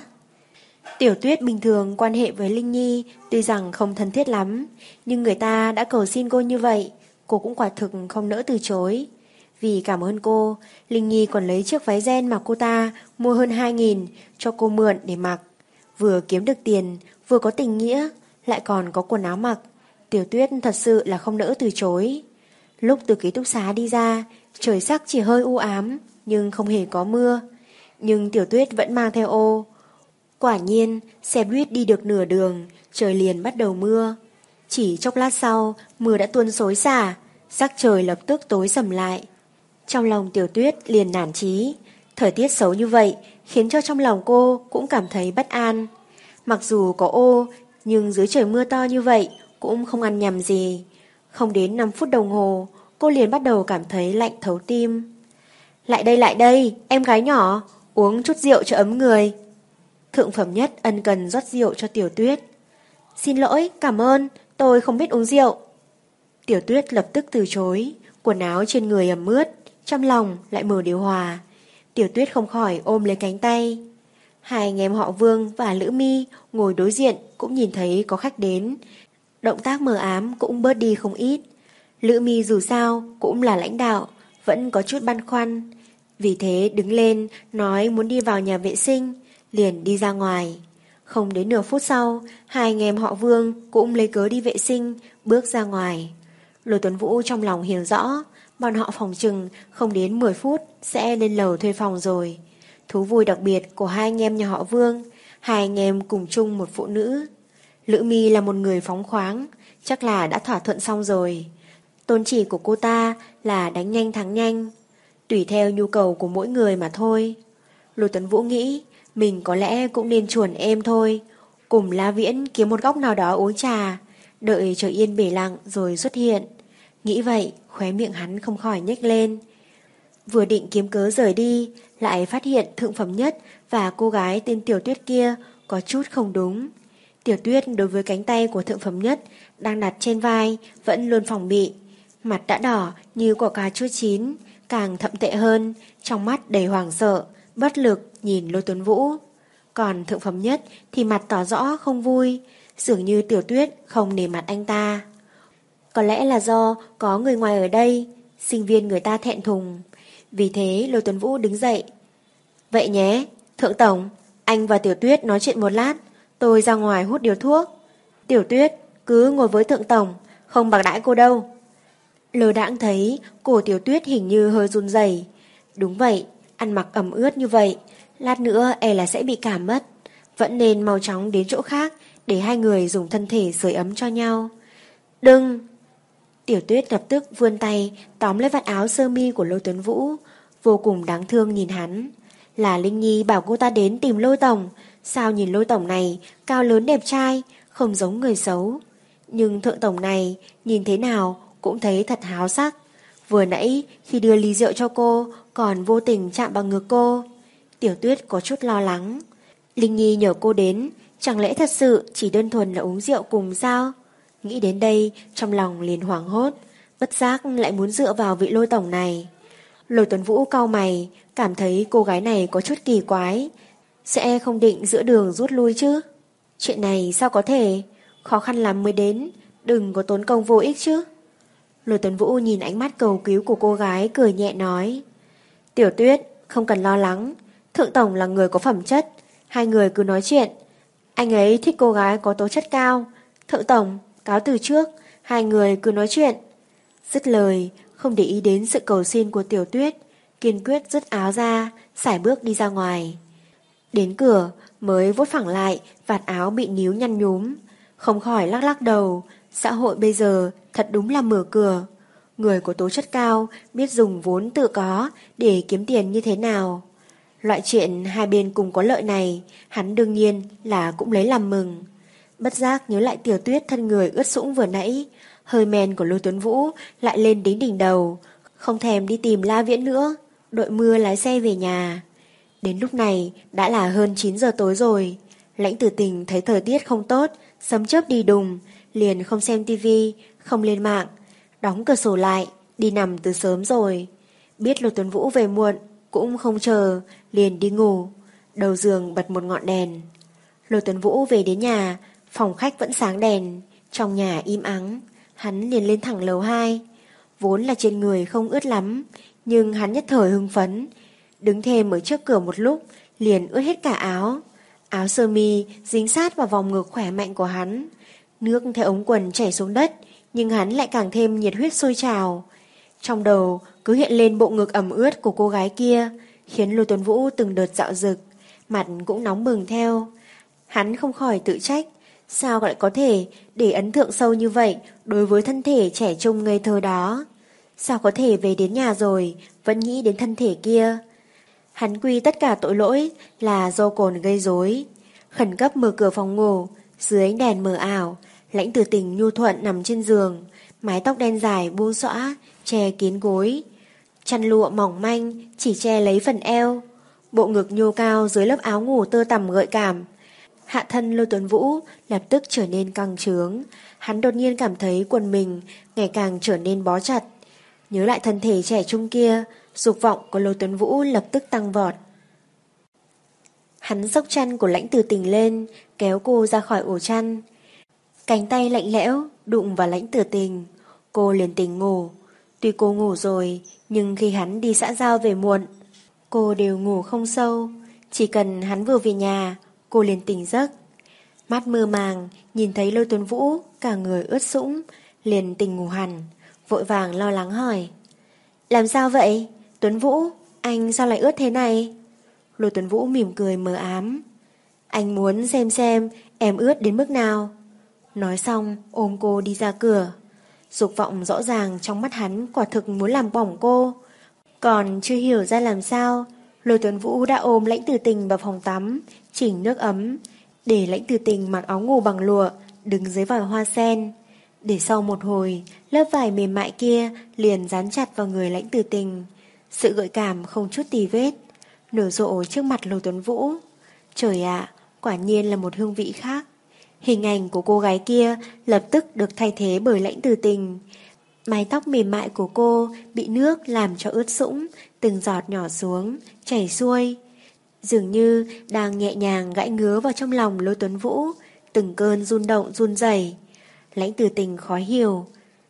S2: Tiểu Tuyết bình thường quan hệ với Linh Nhi tuy rằng không thân thiết lắm, nhưng người ta đã cầu xin cô như vậy, cô cũng quả thực không nỡ từ chối. Vì cảm ơn cô, Linh Nhi còn lấy chiếc váy ren mà cô ta mua hơn hai nghìn cho cô mượn để mặc. Vừa kiếm được tiền, vừa có tình nghĩa, lại còn có quần áo mặc. Tiểu Tuyết thật sự là không nỡ từ chối. Lúc từ ký túc xá đi ra, trời sắc chỉ hơi u ám, nhưng không hề có mưa. Nhưng Tiểu Tuyết vẫn mang theo ô. Quả nhiên, xe buýt đi được nửa đường, trời liền bắt đầu mưa. Chỉ chốc lát sau, mưa đã tuôn xối xả, sắc trời lập tức tối sầm lại. Trong lòng Tiểu Tuyết liền nản chí. Thời tiết xấu như vậy khiến cho trong lòng cô cũng cảm thấy bất an. Mặc dù có ô, nhưng dưới trời mưa to như vậy cũng không ăn nhầm gì. Không đến năm phút đồng hồ, cô liền bắt đầu cảm thấy lạnh thấu tim. Lại đây lại đây, em gái nhỏ, uống chút rượu cho ấm người. Thượng phẩm nhất ân cần rót rượu cho Tiểu Tuyết. Xin lỗi, cảm ơn, tôi không biết uống rượu. Tiểu Tuyết lập tức từ chối, quần áo trên người ẩm ướt, trong lòng lại mở điều hòa. Tiểu Tuyết không khỏi ôm lấy cánh tay. Hai anh em họ Vương và Lữ Mi ngồi đối diện cũng nhìn thấy có khách đến. Động tác mờ ám cũng bớt đi không ít. Lữ Mi dù sao cũng là lãnh đạo, vẫn có chút băn khoăn. Vì thế đứng lên nói muốn đi vào nhà vệ sinh, liền đi ra ngoài. Không đến nửa phút sau, hai anh em họ Vương cũng lấy cớ đi vệ sinh, bước ra ngoài. Lôi Tuấn Vũ trong lòng hiểu rõ, bọn họ phòng chừng không đến mười phút sẽ lên lầu thuê phòng rồi. Thú vui đặc biệt của hai anh em nhà họ Vương, hai anh em cùng chung một phụ nữ. Lữ Mi là một người phóng khoáng, chắc là đã thỏa thuận xong rồi. Tôn chỉ của cô ta là đánh nhanh thắng nhanh, tùy theo nhu cầu của mỗi người mà thôi. Lôi Tuấn Vũ nghĩ mình có lẽ cũng nên chuồn em thôi, cùng La Viễn kiếm một góc nào đó uống trà, đợi trời yên bể lặng rồi xuất hiện. Nghĩ vậy, khóe miệng hắn không khỏi nhếch lên. Vừa định kiếm cớ rời đi, lại phát hiện thượng phẩm nhất và cô gái tên Tiểu Tuyết kia có chút không đúng. Tiểu Tuyết đối với cánh tay của thượng phẩm nhất đang đặt trên vai vẫn luôn phòng bị, mặt đã đỏ như quả cà chua chín, càng thậm tệ hơn, trong mắt đầy hoảng sợ, bất lực nhìn Lôi Tuấn Vũ. Còn thượng phẩm nhất thì mặt tỏ rõ không vui, dường như Tiểu Tuyết không nể mặt anh ta. Có lẽ là do có người ngoài ở đây, sinh viên người ta thẹn thùng. Vì thế Lôi Tuấn Vũ đứng dậy. Vậy nhé, Thượng Tổng, anh và Tiểu Tuyết nói chuyện một lát, tôi ra ngoài hút điếu thuốc. Tiểu Tuyết cứ ngồi với Thượng Tổng, không bạc đãi cô đâu. Lơ đãng thấy cổ Tiểu Tuyết hình như hơi run rẩy. Đúng vậy, ăn mặc ẩm ướt như vậy, lát nữa e là sẽ bị cảm mất. Vẫn nên mau chóng đến chỗ khác để hai người dùng thân thể sưởi ấm cho nhau. Đừng! Tiểu Tuyết lập tức vươn tay tóm lấy vạt áo sơ mi của Lôi Tuấn Vũ, vô cùng đáng thương nhìn hắn. Là Linh Nhi bảo cô ta đến tìm Lôi Tổng, sao nhìn Lôi Tổng này cao lớn đẹp trai, không giống người xấu. Nhưng Thượng Tổng này nhìn thế nào cũng thấy thật háo sắc. Vừa nãy khi đưa ly rượu cho cô còn vô tình chạm vào ngực cô. Tiểu Tuyết có chút lo lắng. Linh Nhi nhờ cô đến, chẳng lẽ thật sự chỉ đơn thuần là uống rượu cùng sao? Nghĩ đến đây trong lòng liền hoảng hốt, bất giác lại muốn dựa vào vị Lôi Tổng này. Lôi Tuấn Vũ cau mày, cảm thấy cô gái này có chút kỳ quái, sẽ không định giữa đường rút lui chứ? Chuyện này sao có thể? Khó khăn lắm mới đến, đừng có tốn công vô ích chứ. Lôi Tuấn Vũ nhìn ánh mắt cầu cứu của cô gái, cười nhẹ nói. Tiểu Tuyết, Không cần lo lắng, Thượng Tổng là người có phẩm chất, hai người cứ nói chuyện. Anh ấy thích cô gái có tố chất cao. Thượng Tổng, cáo từ trước, hai người cứ nói chuyện. Dứt lời, không để ý đến sự cầu xin của Tiểu Tuyết, kiên quyết dứt áo ra, sải bước đi ra ngoài. Đến cửa mới vuốt phẳng lại vạt áo bị níu nhăn nhúm, không khỏi lắc lắc đầu. Xã hội bây giờ thật đúng là mở cửa. Người có tố chất cao biết dùng vốn tự có để kiếm tiền như thế nào. Loại chuyện hai bên cùng có lợi này, hắn đương nhiên là cũng lấy làm mừng. Bất giác nhớ lại Tiểu Tuyết thân người ướt sũng vừa nãy, hơi men của Lôi Tuấn Vũ lại lên đến đỉnh đầu, không thèm đi tìm La Viễn nữa, đội mưa lái xe về nhà. Đến lúc này đã là hơn chín giờ tối rồi. Lãnh Tử Tình thấy thời tiết không tốt, sấm chớp đi đùng, liền không xem tivi, không lên mạng, đóng cửa sổ lại, đi nằm từ sớm rồi. Biết Lôi Tuấn Vũ về muộn, cũng không chờ, liền đi ngủ. Đầu giường bật một ngọn đèn. Lôi Tuấn Vũ về đến nhà, phòng khách vẫn sáng đèn, trong nhà im ắng. Hắn liền lên thẳng lầu hai. Vốn là trên người không ướt lắm, nhưng hắn nhất thời hưng phấn, đứng thêm ở trước cửa một lúc, liền ướt hết cả áo. Áo sơ mi dính sát vào vòng ngực khỏe mạnh của hắn. Nước theo ống quần chảy xuống đất, nhưng hắn lại càng thêm nhiệt huyết sôi trào. Trong đầu cứ hiện lên bộ ngực ẩm ướt của cô gái kia, khiến Lôi Tuấn Vũ từng đợt dạo dực, mặt cũng nóng bừng theo. Hắn không khỏi tự trách, sao lại có thể để ấn tượng sâu như vậy đối với thân thể trẻ trung ngây thơ đó. Sao có thể về đến nhà rồi vẫn nghĩ đến thân thể kia. Hắn quy tất cả tội lỗi là do cồn gây rối. Khẩn cấp mở cửa phòng ngủ, dưới ánh đèn mờ ảo, Lãnh Tử Tình nhu thuận nằm trên giường, mái tóc đen dài buông xõa che kín gối, chăn lụa mỏng manh chỉ che lấy phần eo, bộ ngực nhô cao dưới lớp áo ngủ tơ tằm gợi cảm. Hạ thân Lôi Tuấn Vũ lập tức trở nên căng trướng. Hắn đột nhiên cảm thấy quần mình ngày càng trở nên bó chặt. Nhớ lại thân thể trẻ trung kia, dục vọng của Lôi Tuấn Vũ lập tức tăng vọt. Hắn xốc chăn của Lãnh Tử Tình lên, kéo cô ra khỏi ổ chăn. Cánh tay lạnh lẽo đụng vào Lãnh Tử Tình, cô liền tỉnh ngủ. Tuy cô ngủ rồi, nhưng khi hắn đi xã giao về muộn, cô đều ngủ không sâu. Chỉ cần hắn vừa về nhà, cô liền tỉnh giấc. Mắt mơ màng nhìn thấy Lôi Tuấn Vũ cả người ướt sũng, liền tỉnh ngủ hẳn, vội vàng lo lắng hỏi: làm sao vậy? Tuấn Vũ, anh sao lại ướt thế này? Lôi Tuấn Vũ mỉm cười mờ ám: anh muốn xem xem em ướt đến mức nào. Nói xong ôm cô đi ra cửa. Dục vọng rõ ràng trong mắt hắn, quả thực muốn làm bỏng cô. Còn chưa hiểu ra làm sao, Lôi Tuấn Vũ đã ôm Lãnh Tử Tình vào phòng tắm, chỉnh nước ấm, để Lãnh Tử Tình mặc áo ngủ bằng lụa, đứng dưới vòi hoa sen. Để sau một hồi, lớp vải mềm mại kia liền dán chặt vào người Lãnh Tử Tình. Sự gợi cảm không chút tì vết, nở rộ trước mặt Lôi Tuấn Vũ. Trời ạ, quả nhiên là một hương vị khác. Hình ảnh của cô gái kia lập tức được thay thế bởi Lãnh Tử Tình. Mái tóc mềm mại của cô bị nước làm cho ướt sũng, từng giọt nhỏ xuống, chảy xuôi, dường như đang nhẹ nhàng gãi ngứa vào trong lòng Lôi Tuấn Vũ, từng cơn run động run rẩy. Lãnh Tử Tình khó hiểu: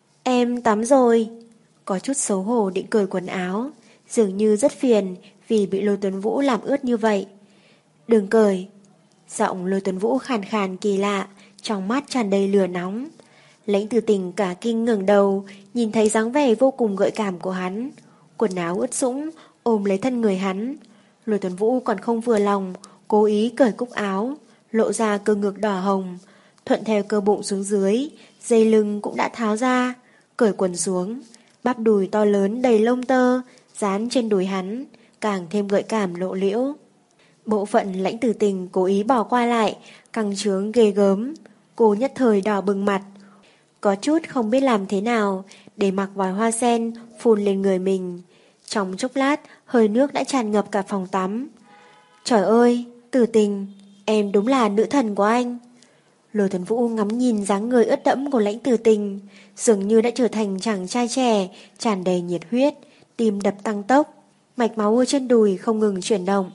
S2: em tắm rồi. Có chút xấu hổ định cởi quần áo, dường như rất phiền vì bị Lôi Tuấn Vũ làm ướt như vậy. Đừng cởi. Giọng Lôi Tuấn Vũ khàn khàn kỳ lạ, trong mắt tràn đầy lửa nóng. Lãnh Tử Tình cả kinh ngẩng đầu, nhìn thấy dáng vẻ vô cùng gợi cảm của hắn, quần áo ướt sũng ôm lấy thân người hắn. Lôi Tuấn Vũ còn không vừa lòng, cố ý cởi cúc áo, lộ ra cơ ngực đỏ hồng, thuận theo cơ bụng xuống dưới, dây lưng cũng đã tháo ra, cởi quần xuống, bắp đùi to lớn đầy lông tơ dán trên đùi hắn, càng thêm gợi cảm lộ liễu. Bộ phận Lãnh Tử Tình cố ý bỏ qua lại, căng trướng ghê gớm. Cô nhất thời đỏ bừng mặt, có chút không biết làm thế nào để mặc vòi hoa sen phun lên người mình. Trong chốc lát, hơi nước đã tràn ngập cả phòng tắm. Trời ơi, Tử Tình, em đúng là nữ thần của anh. Lôi Tuấn Vũ ngắm nhìn dáng người ướt đẫm của Lãnh Tử Tình, dường như đã trở thành chàng trai trẻ, tràn đầy nhiệt huyết, tim đập tăng tốc, mạch máu ở trên đùi không ngừng chuyển động.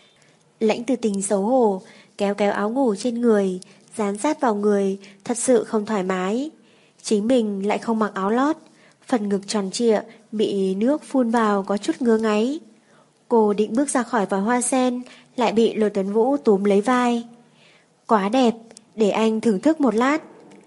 S2: Lãnh Tử Tình xấu hổ, kéo kéo áo ngủ trên người, dán sát vào người, thật sự không thoải mái. Chính mình lại không mặc áo lót, phần ngực tròn trịa bị nước phun vào có chút ngứa ngáy. Cô định bước ra khỏi vòi hoa sen, lại bị Lôi Tuấn Vũ túm lấy vai. Quá đẹp, để anh thưởng thức một lát.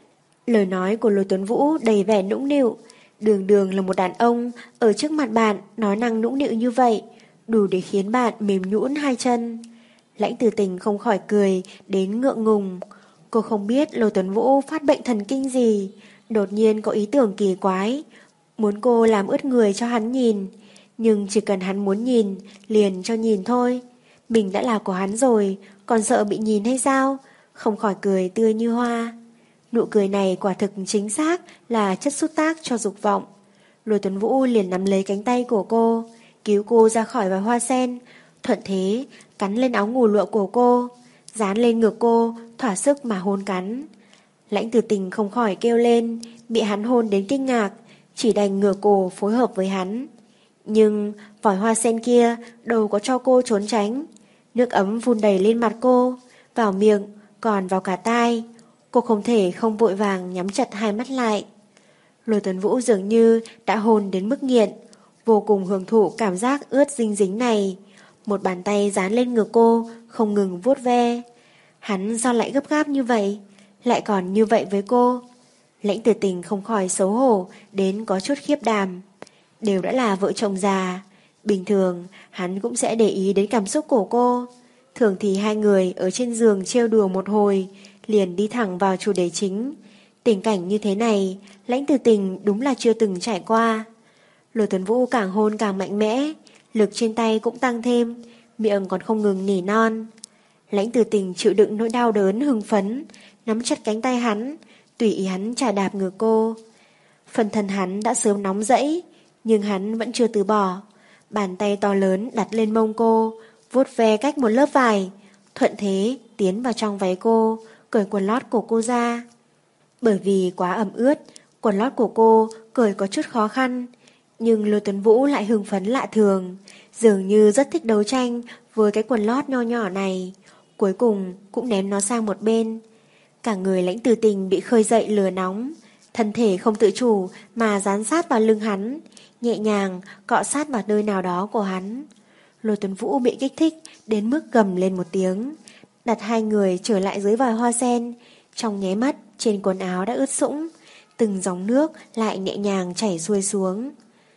S2: Lời nói của Lôi Tuấn Vũ đầy vẻ nũng nịu. Đường đường là một đàn ông, ở trước mặt bạn nói năng nũng nịu như vậy, đủ để khiến bạn mềm nhũn hai chân. Lãnh Tử Tình không khỏi cười đến ngượng ngùng. Cô không biết Lôi Tuấn Vũ phát bệnh thần kinh gì, đột nhiên có ý tưởng kỳ quái, muốn cô làm ướt người cho hắn nhìn. Nhưng chỉ cần hắn muốn nhìn, liền cho nhìn thôi. Mình đã là của hắn rồi, còn sợ bị nhìn hay sao? Không khỏi cười tươi như hoa. Nụ cười này quả thực chính xác là chất xúc tác cho dục vọng. Lôi Tuấn Vũ liền nắm lấy cánh tay của cô, cứu cô ra khỏi vòi hoa sen, thuận thế cắn lên áo ngủ lụa của cô, dán lên ngực cô, thỏa sức mà hôn cắn. Lãnh Tử Tình không khỏi kêu lên, bị hắn hôn đến kinh ngạc, chỉ đành ngửa cổ phối hợp với hắn. Nhưng vòi hoa sen kia đâu có cho cô trốn tránh. Nước ấm vun đầy lên mặt cô, vào miệng, còn vào cả tai. Cô không thể không vội vàng nhắm chặt hai mắt lại. Lôi Tuấn Vũ dường như đã hôn đến mức nghiện, vô cùng hưởng thụ cảm giác ướt dinh dính này. Một bàn tay dán lên ngực cô, không ngừng vuốt ve. Hắn sao lại gấp gáp như vậy, lại còn như vậy với cô? Lãnh Tử Tình không khỏi xấu hổ đến có chút khiếp đảm. Đều đã là vợ chồng già, bình thường hắn cũng sẽ để ý đến cảm xúc của cô. Thường thì hai người ở trên giường trêu đùa một hồi, liền đi thẳng vào chủ đề chính. Tình cảnh như thế này, Lãnh Tử Tình đúng là chưa từng trải qua. Lôi Tuấn Vũ càng hôn càng mạnh mẽ, lực trên tay cũng tăng thêm, miệng còn không ngừng nỉ non. Lãnh Tử Tình chịu đựng nỗi đau đớn hưng phấn, nắm chặt cánh tay hắn, tùy ý hắn chà đạp ngược cô. Phần thân hắn đã sớm nóng rẫy, nhưng hắn vẫn chưa từ bỏ. Bàn tay to lớn đặt lên mông cô, vuốt ve cách một lớp vải, thuận thế tiến vào trong váy cô, cởi quần lót của cô ra. Bởi vì quá ẩm ướt, quần lót của cô cởi có chút khó khăn, nhưng Lôi Tuấn Vũ lại hưng phấn lạ thường, dường như rất thích đấu tranh với cái quần lót nho nhỏ này. Cuối cùng cũng ném nó sang một bên. Cả người Lãnh Tử Tình bị khơi dậy lửa nóng, thân thể không tự chủ mà dán sát vào lưng hắn, nhẹ nhàng cọ sát vào nơi nào đó của hắn. Lôi Tuấn Vũ bị kích thích đến mức gầm lên một tiếng, đặt hai người trở lại dưới vòi hoa sen. Trong nháy mắt trên quần áo đã ướt sũng, từng dòng nước lại nhẹ nhàng chảy xuôi xuống.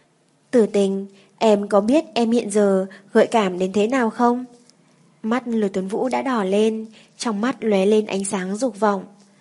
S2: Tử Tình, em có biết em hiện giờ gợi cảm đến thế nào không? Mắt Lôi Tuấn Vũ đã đỏ lên, trong mắt lóe lên ánh sáng dục vọng.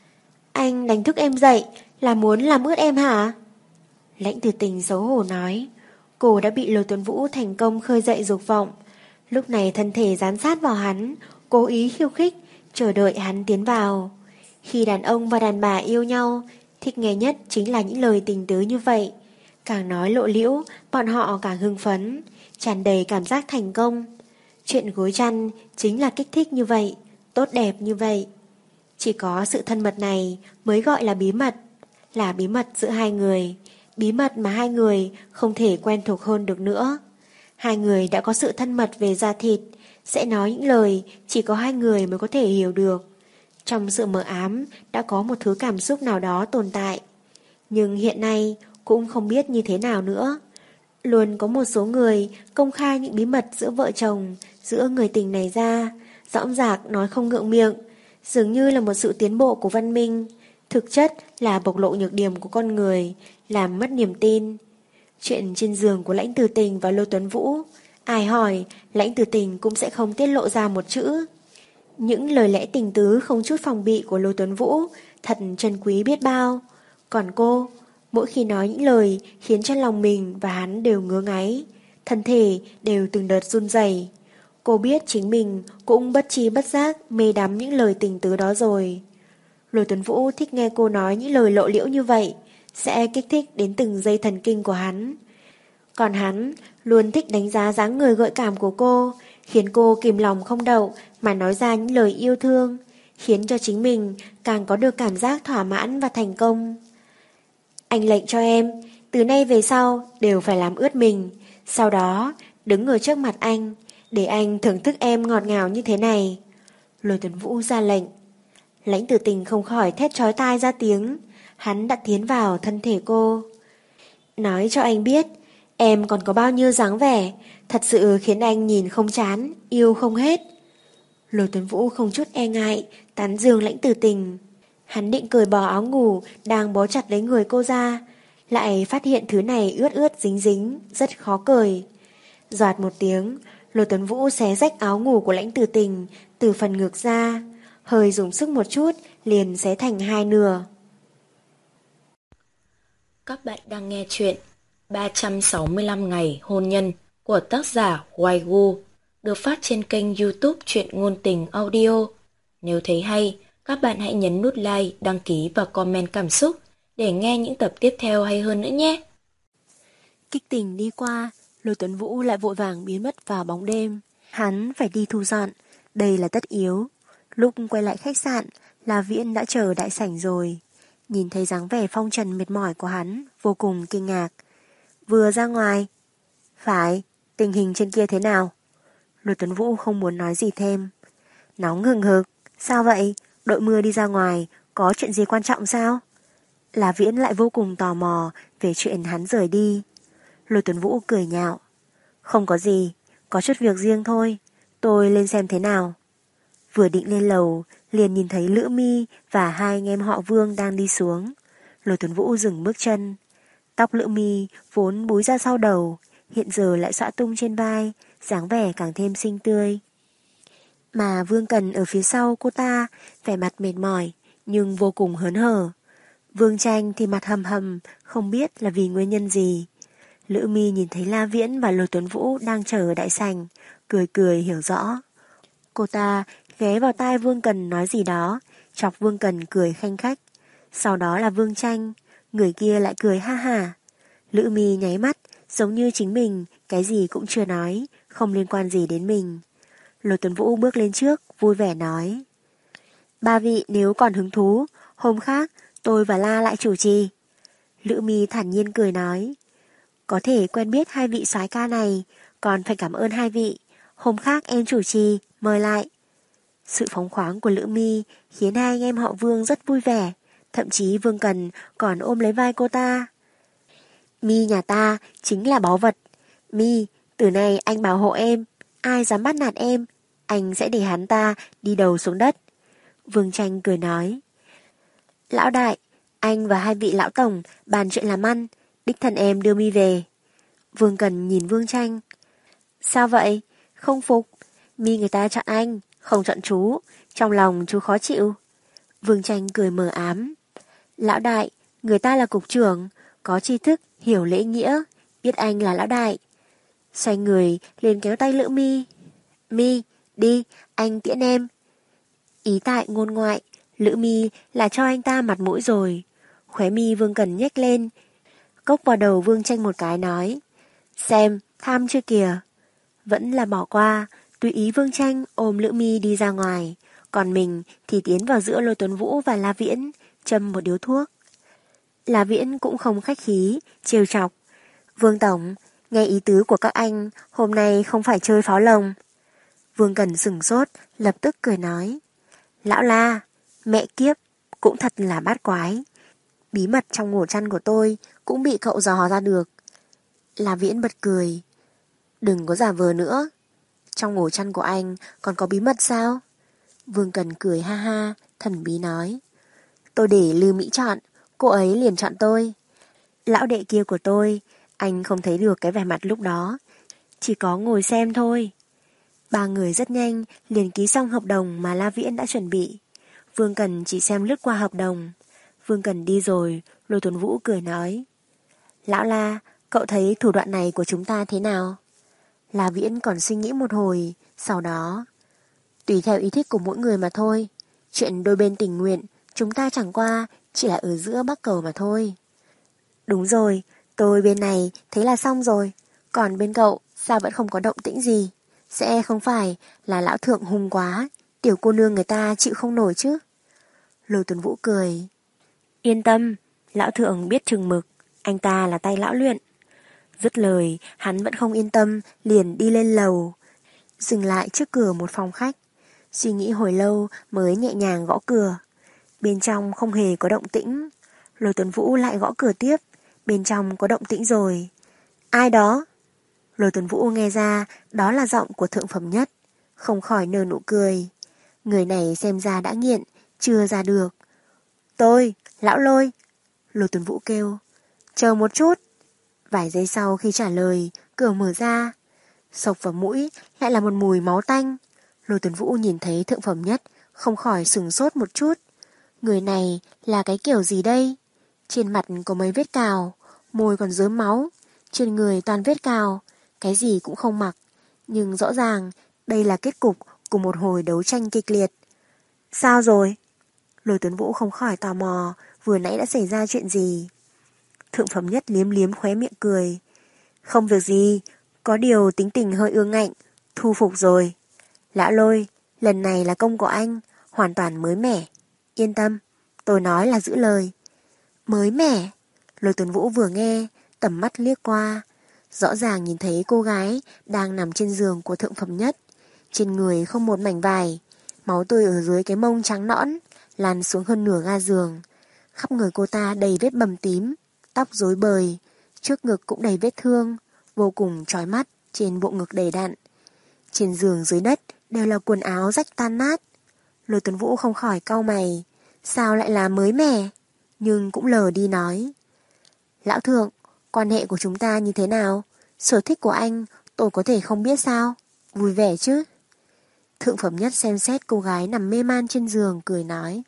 S2: Anh đánh thức em dậy là muốn làm ướt em hả? Lãnh Tử Tình xấu hổ nói. Cô đã bị Lôi Tuấn Vũ thành công khơi dậy dục vọng. Lúc này thân thể dán sát vào hắn, cố ý khiêu khích, chờ đợi hắn tiến vào. Khi đàn ông và đàn bà yêu nhau, thích nghe nhất chính là những lời tình tứ như vậy. Càng nói lộ liễu, bọn họ càng hưng phấn, tràn đầy cảm giác thành công. Chuyện gối chăn chính là kích thích như vậy, tốt đẹp như vậy. Chỉ có sự thân mật này mới gọi là bí mật, là bí mật giữa hai người, bí mật mà hai người không thể quen thuộc hơn được nữa. Hai người đã có sự thân mật về da thịt, sẽ nói những lời chỉ có hai người mới có thể hiểu được. Trong sự mờ ám đã có một thứ cảm xúc nào đó tồn tại. Nhưng hiện nay cũng không biết như thế nào nữa. Luôn có một số người công khai những bí mật giữa vợ chồng, giữa người tình này ra, dõng dạc nói không ngượng miệng, dường như là một sự tiến bộ của văn minh, thực chất là bộc lộ nhược điểm của con người, làm mất niềm tin. Chuyện trên giường của Lãnh Tử Tình và Lôi Tuấn Vũ, ai hỏi Lãnh Tử Tình cũng sẽ không tiết lộ ra một chữ. Những lời lẽ tình tứ không chút phòng bị của Lôi Tuấn Vũ thật trân quý biết bao. Còn cô, mỗi khi nói những lời khiến cho lòng mình và hắn đều ngứa ngáy, thân thể đều từng đợt run rẩy. Cô biết chính mình cũng bất tri bất giác mê đắm những lời tình tứ đó rồi. Lôi Tuấn Vũ thích nghe cô nói những lời lộ liễu như vậy, sẽ kích thích đến từng dây thần kinh của hắn. Còn hắn luôn thích đánh giá dáng người gợi cảm của cô, khiến cô kìm lòng không đậu mà nói ra những lời yêu thương, khiến cho chính mình càng có được cảm giác thỏa mãn và thành công. Anh lệnh cho em, từ nay về sau đều phải làm ướt mình, sau đó đứng ở trước mặt anh, để anh thưởng thức em ngọt ngào như thế này. Lôi Tuấn Vũ ra lệnh. Lãnh Tử Tình không khỏi thét chói tai ra tiếng, hắn đã tiến vào thân thể cô. Nói cho anh biết, Em còn có bao nhiêu dáng vẻ, thật sự khiến anh nhìn không chán, yêu không hết. Lôi Tuấn Vũ không chút e ngại, tán dương Lãnh Tử Tình. Hắn định cởi bỏ áo ngủ đang bó chặt lấy người cô ra, lại phát hiện thứ này ướt ướt dính dính, rất khó cởi. Doạt một tiếng, Lôi Tuấn Vũ xé rách áo ngủ của Lãnh Tử Tình từ phần ngực ra, hơi dùng sức một chút liền xé thành hai nửa.
S1: Các bạn đang nghe chuyện ba trăm sáu mươi lăm ngày hôn nhân của tác giả Waigu, được phát trên kênh YouTube Truyện Ngôn Tình Audio. Nếu thấy hay, các bạn hãy nhấn nút like, đăng ký và comment cảm xúc để nghe những tập tiếp theo hay hơn nữa nhé.
S2: Kích tình đi qua, Lôi Tuấn Vũ lại vội vàng biến mất vào bóng đêm. Hắn phải đi thu dọn, đây là tất yếu. Lúc quay lại khách sạn, La Viễn đã chờ đại sảnh rồi. Nhìn thấy dáng vẻ phong trần mệt mỏi của hắn, vô cùng kinh ngạc. Vừa ra ngoài. Phải, tình hình trên kia thế nào? Lôi Tuấn Vũ không muốn nói gì thêm. Nóng hừng hực. Sao vậy? Đội mưa đi ra ngoài, có chuyện gì quan trọng sao? La Viễn lại vô cùng tò mò về chuyện hắn rời đi. Lôi Tuấn Vũ cười nhạo. Không có gì, có chút việc riêng thôi. Tôi lên xem thế nào. Vừa định lên lầu, liền nhìn thấy Lữ Mi và hai anh em họ Vương đang đi xuống. Lôi Tuấn Vũ dừng bước chân. Tóc Lữ Mi vốn búi ra sau đầu, hiện giờ lại xõa tung trên vai, dáng vẻ càng thêm xinh tươi. Mà Vương Cần ở phía sau cô ta, vẻ mặt mệt mỏi, nhưng vô cùng hớn hở. Vương Tranh thì mặt hầm hầm, không biết là vì nguyên nhân gì. Lữ Mi nhìn thấy La Viễn và Lôi Tuấn Vũ đang chờ ở đại sảnh, cười cười hiểu rõ. Cô ta ghé vào tai Vương Cần nói gì đó, chọc Vương Cần cười khanh khách. Sau đó là Vương Tranh, người kia lại cười ha ha. Lữ Mi nháy mắt, giống như chính mình, cái gì cũng chưa nói, không liên quan gì đến mình. Lôi Tuấn Vũ bước lên trước, vui vẻ nói. Ba vị nếu còn hứng thú, hôm khác tôi và La lại chủ trì. Lữ Mi thản nhiên cười nói. Có thể quen biết hai vị soái ca này, còn phải cảm ơn hai vị. Hôm khác em chủ trì, mời lại. Sự phóng khoáng của Lữ Mi khiến hai anh em họ Vương rất vui vẻ, thậm chí Vương Cần còn ôm lấy vai cô ta. Mi nhà ta chính là báu vật. Mi, từ nay anh bảo hộ em, ai dám bắt nạt em, anh sẽ để hắn ta đi đầu xuống đất. Vương Tranh cười nói. Lão đại, anh và hai vị lão tổng bàn chuyện làm ăn, đích thân em đưa Mi về. Vương Cần nhìn Vương Tranh. Sao vậy? Không phục? Mi người ta chọn anh, không chọn chú, trong lòng chú khó chịu. Vương Tranh cười mờ ám. Lão đại, người ta là cục trưởng, có tri thức, hiểu lễ nghĩa, biết anh là lão đại. Xoay người, liền kéo tay Lữ Mi. Mi, đi, anh tiễn em. Ý tại ngôn ngoại, Lữ Mi là cho anh ta mặt mũi rồi. Khóe mi Vương Cần nhếch lên, cốc vào đầu Vương Tranh một cái nói. Xem, tham chưa kìa. Vẫn là bỏ qua, tùy ý Vương Tranh ôm Lữ Mi đi ra ngoài, còn mình thì tiến vào giữa Lôi Tuấn Vũ và La Viễn, châm một điếu thuốc. La Viễn cũng không khách khí, trêu chọc. Vương Tổng, nghe ý tứ của các anh, hôm nay không phải chơi pháo lồng. Vương Cần sửng sốt, lập tức cười nói. Lão La, mẹ kiếp, cũng thật là bát quái. Bí mật trong ổ chăn của tôi cũng bị cậu dò ra được. La Viễn bật cười. Đừng có giả vờ nữa. Trong ổ chăn của anh còn có bí mật sao? Vương Cần cười ha ha, thần bí nói. Tôi để Lư Mỹ chọn, cô ấy liền chọn tôi. Lão đệ kia của tôi, anh không thấy được cái vẻ mặt lúc đó, chỉ có ngồi xem thôi. Ba người rất nhanh liền ký xong hợp đồng mà La Viễn đã chuẩn bị. Vương Cần chỉ xem lướt qua hợp đồng. Vương Cần đi rồi, Lôi Tuấn Vũ cười nói. Lão La, cậu thấy thủ đoạn này của chúng ta thế nào? La Viễn còn suy nghĩ một hồi, sau đó. Tùy theo ý thích của mỗi người mà thôi. Chuyện đôi bên tình nguyện, chúng ta chẳng qua chỉ là ở giữa bắc cầu mà thôi. Đúng rồi, tôi bên này thấy là xong rồi. Còn bên cậu, sao vẫn không có động tĩnh gì? Sẽ không phải là lão thượng hung quá, tiểu cô nương người ta chịu không nổi chứ? Lôi Tuấn Vũ cười. Yên tâm, lão thượng biết chừng mực, anh ta là tay lão luyện. Dứt lời, hắn vẫn không yên tâm, liền đi lên lầu. Dừng lại trước cửa một phòng khách. Suy nghĩ hồi lâu mới nhẹ nhàng gõ cửa. Bên trong không hề có động tĩnh. Lôi Tuấn Vũ lại gõ cửa tiếp. Bên trong có động tĩnh rồi. Ai đó? Lôi Tuấn Vũ nghe ra đó là giọng của Thượng Phẩm Nhất, không khỏi nở nụ cười. Người này xem ra đã nghiện, chưa ra được. Tôi, lão Lôi. Lôi Tuấn Vũ kêu. Chờ một chút. Vài giây sau khi trả lời, cửa mở ra. Xộc vào mũi lại là một mùi máu tanh. Lôi Tuấn Vũ nhìn thấy Thượng Phẩm Nhất, không khỏi sửng sốt một chút. Người này là cái kiểu gì đây? Trên mặt có mấy vết cào, môi còn rớm máu, trên người toàn vết cào, cái gì cũng không mặc. Nhưng rõ ràng đây là kết cục của một hồi đấu tranh kịch liệt. Sao rồi? Lôi Tuấn Vũ không khỏi tò mò vừa nãy đã xảy ra chuyện gì. Thượng Phẩm Nhất liếm liếm khóe miệng cười. Không việc gì, có điều tính tình hơi ương ngạnh, thu phục rồi. Lão Lôi, lần này là công của anh, hoàn toàn mới mẻ. Yên tâm, tôi nói là giữ lời. Mới mẻ? Lôi Tuấn Vũ vừa nghe, tầm mắt liếc qua, rõ ràng nhìn thấy cô gái đang nằm trên giường của Thượng Phẩm Nhất. Trên người không một mảnh vải, máu tươi ở dưới cái mông trắng nõn lan xuống hơn nửa ga giường. Khắp người cô ta đầy vết bầm tím, tóc rối bời, trước ngực cũng đầy vết thương, vô cùng chói mắt trên bộ ngực đầy đặn. Trên giường dưới đất đều là quần áo rách tan nát. Lôi Tuấn Vũ không khỏi cau mày, sao lại là mới mẻ? Nhưng cũng lờ đi nói. Lão Thượng, quan hệ của chúng ta như thế nào? Sở thích của anh tôi có thể không biết sao? Vui vẻ chứ? Thượng Phẩm Nhất xem xét cô gái nằm mê man trên giường, cười nói.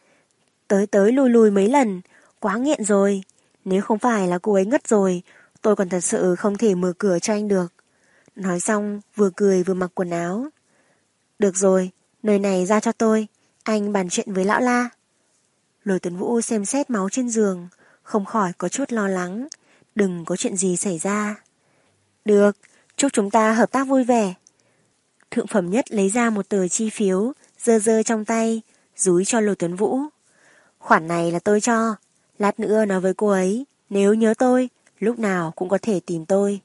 S2: Tới tới lui lui mấy lần, quá nghiện rồi. Nếu không phải là cô ấy ngất rồi, tôi còn thật sự không thể mở cửa cho anh được. Nói xong, vừa cười vừa mặc quần áo. Được rồi, nơi này ra cho tôi, anh bàn chuyện với lão La. Lôi Tuấn Vũ xem xét máu trên giường, không khỏi có chút lo lắng, đừng có chuyện gì xảy ra. Được, chúc chúng ta hợp tác vui vẻ. Thượng Phẩm Nhất lấy ra một tờ chi phiếu, dơ dơ trong tay, dúi cho Lôi Tuấn Vũ. Khoản này là tôi cho, lát nữa nói với cô ấy, nếu nhớ tôi, lúc nào cũng có thể tìm tôi.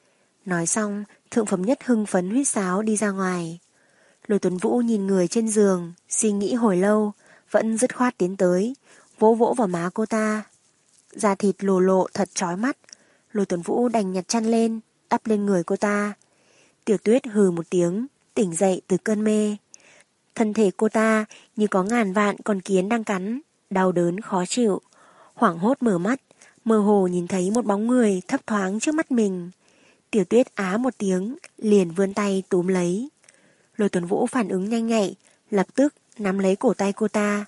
S2: Nói xong, Thượng Phẩm Nhất hưng phấn huýt sáo đi ra ngoài. Lôi Tuấn Vũ nhìn người trên giường, suy nghĩ hồi lâu, vẫn dứt khoát tiến tới, vỗ vỗ vào má cô ta. Da thịt lồ lộ thật chói mắt, Lôi Tuấn Vũ đành nhặt chăn lên, đắp lên người cô ta. Tiểu Tuyết hừ một tiếng, tỉnh dậy từ cơn mê. Thân thể cô ta như có ngàn vạn con kiến đang cắn, đau đớn khó chịu. Hoảng hốt mở mắt, mơ hồ nhìn thấy một bóng người thấp thoáng trước mắt mình. Tiểu Tuyết á một tiếng, liền vươn tay túm lấy. Lôi Tuấn Vũ phản ứng nhanh nhạy, lập tức nắm lấy cổ tay cô ta.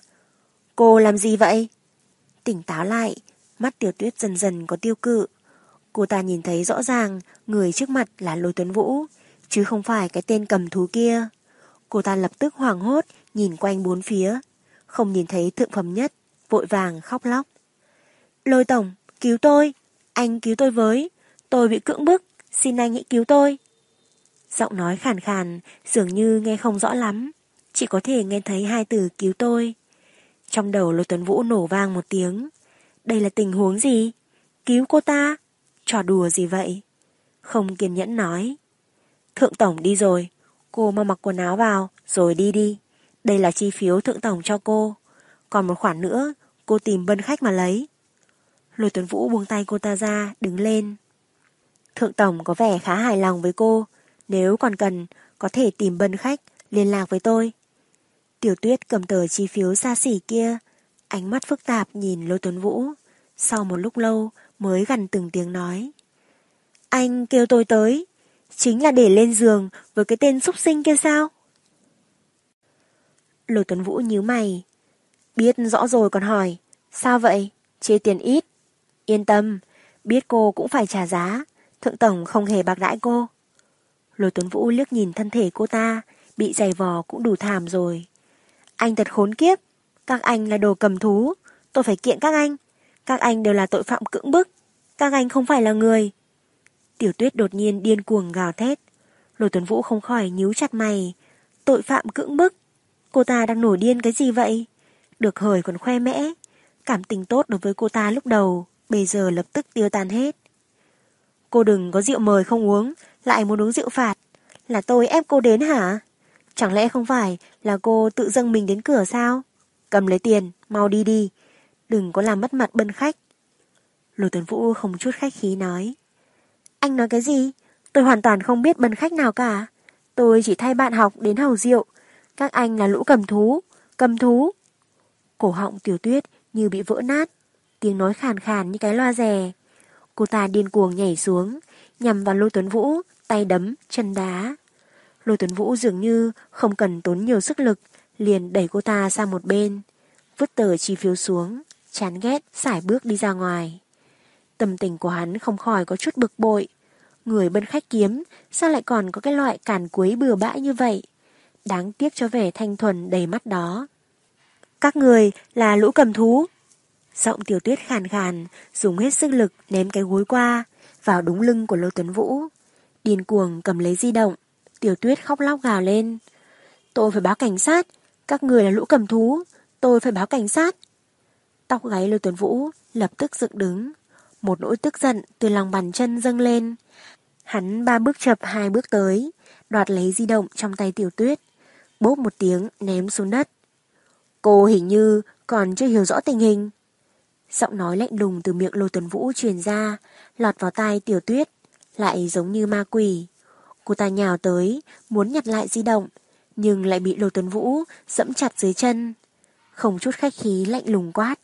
S2: Cô làm gì vậy? Tỉnh táo lại, mắt Tiểu Tuyết dần dần có tiêu cự. Cô ta nhìn thấy rõ ràng người trước mặt là Lôi Tuấn Vũ, chứ không phải cái tên cầm thú kia. Cô ta lập tức hoảng hốt nhìn quanh bốn phía, không nhìn thấy Thượng Phẩm Nhất, vội vàng khóc lóc. Lôi Tổng, cứu tôi, anh cứu tôi với, tôi bị cưỡng bức, xin anh hãy cứu tôi. Giọng nói khàn khàn, dường như nghe không rõ lắm, chỉ có thể nghe thấy hai từ cứu tôi. Trong đầu Lôi Tuấn Vũ nổ vang một tiếng. Đây là tình huống gì? Cứu cô ta? Trò đùa gì vậy? Không kiên nhẫn nói. Thượng Tổng đi rồi, cô mau mặc quần áo vào, rồi đi đi. Đây là chi phiếu Thượng Tổng cho cô. Còn một khoản nữa, cô tìm bên khách mà lấy. Lôi Tuấn Vũ buông tay cô ta ra, đứng lên. Thượng Tổng có vẻ khá hài lòng với cô. Nếu còn cần, có thể tìm bên khách, liên lạc với tôi. Tiểu Tuyết cầm tờ chi phiếu xa xỉ kia, ánh mắt phức tạp nhìn Lôi Tuấn Vũ. Sau một lúc lâu mới gằn từng tiếng nói. Anh kêu tôi tới, chính là để lên giường với cái tên súc sinh kia sao? Lôi Tuấn Vũ nhíu mày. Biết rõ rồi còn hỏi, sao vậy? Chê tiền ít. Yên tâm, biết cô cũng phải trả giá, Thượng Tổng không hề bạc đãi cô. Lôi Tuấn Vũ liếc nhìn thân thể cô ta, bị giày vò cũng đủ thảm rồi. Anh thật khốn kiếp, các anh là đồ cầm thú, tôi phải kiện các anh. Các anh đều là tội phạm cưỡng bức, các anh không phải là người. Tiểu Tuyết đột nhiên điên cuồng gào thét. Lôi Tuấn Vũ không khỏi nhíu chặt mày. Tội phạm cưỡng bức? Cô ta đang nổi điên cái gì vậy? Được hời còn khoe mẽ. Cảm tình tốt đối với cô ta lúc đầu, bây giờ lập tức tiêu tan hết. Cô đừng có rượu mời không uống, lại muốn uống rượu phạt. Là tôi ép cô đến hả? Chẳng lẽ không phải là cô tự dâng mình đến cửa sao? Cầm lấy tiền, mau đi đi. Đừng có làm mất mặt bên khách. Lôi Tuấn Vũ không chút khách khí nói. Anh nói cái gì? Tôi hoàn toàn không biết bần khách nào cả. Tôi chỉ thay bạn học đến hầu rượu. Các anh là lũ cầm thú. Cầm thú. Cổ họng Tiểu Tuyết như bị vỡ nát. Tiếng nói khàn khàn như cái loa rè. Cô ta điên cuồng nhảy xuống, nhằm vào Lôi Tuấn Vũ, tay đấm, chân đá. Lôi Tuấn Vũ dường như không cần tốn nhiều sức lực, liền đẩy cô ta sang một bên, vứt tờ chi phiếu xuống, chán ghét, sải bước đi ra ngoài. Tâm tình của hắn không khỏi có chút bực bội. Người bên khách kiếm, sao lại còn có cái loại càn quấy bừa bãi như vậy? Đáng tiếc cho vẻ thanh thuần đầy mắt đó. Các người là lũ cầm thú. Giọng Tiểu Tuyết khàn khàn, dùng hết sức lực ném cái gối qua, vào đúng lưng của Lôi Tuấn Vũ. Điên cuồng cầm lấy di động, Tiểu Tuyết khóc lóc gào lên. Tôi phải báo cảnh sát, các người là lũ cầm thú, tôi phải báo cảnh sát. Tóc gáy Lôi Tuấn Vũ lập tức dựng đứng, một nỗi tức giận từ lòng bàn chân dâng lên. Hắn ba bước chập hai bước tới, đoạt lấy di động trong tay Tiểu Tuyết, bốp một tiếng ném xuống đất. Cô hình như còn chưa hiểu rõ tình hình. Giọng nói lạnh lùng từ miệng Lôi Tuấn Vũ truyền ra, lọt vào tai Tiểu Tuyết, lại giống như ma quỷ. Cô ta nhào tới, muốn nhặt lại di động, nhưng lại bị Lôi Tuấn Vũ dẫm chặt dưới chân. Không chút khách khí lạnh lùng quát.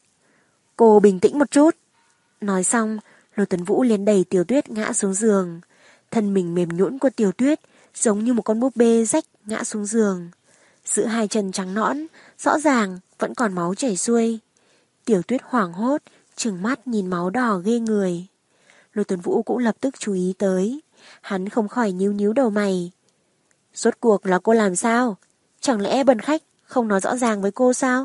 S2: Cô bình tĩnh một chút. Nói xong, Lôi Tuấn Vũ liền đẩy Tiểu Tuyết ngã xuống giường. Thân mình mềm nhũn của Tiểu Tuyết giống như một con búp bê rách ngã xuống giường. Giữa hai chân trắng nõn, rõ ràng vẫn còn máu chảy xuôi. Tiểu Tuyết hoảng hốt, trừng mắt nhìn máu đỏ ghê người. Lôi Tuấn Vũ cũng lập tức chú ý tới. Hắn không khỏi nhíu nhíu đầu mày. Rốt cuộc là cô làm sao? Chẳng lẽ bần khách không nói rõ ràng với cô sao?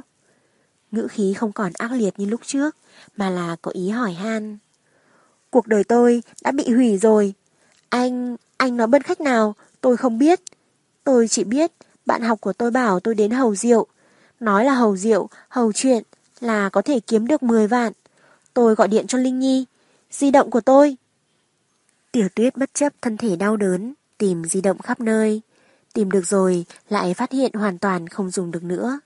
S2: Ngữ khí không còn ác liệt như lúc trước, mà là có ý hỏi han. Cuộc đời tôi đã bị hủy rồi. Anh, anh nói bần khách nào, tôi không biết. Tôi chỉ biết bạn học của tôi bảo tôi đến hầu rượu. Nói là hầu rượu, hầu chuyện là có thể kiếm được mười vạn. Tôi gọi điện cho Linh Nhi. Di động của tôi. Tiểu Tuyết bất chấp thân thể đau đớn, tìm di động khắp nơi. Tìm được rồi, lại phát hiện hoàn toàn không dùng được nữa.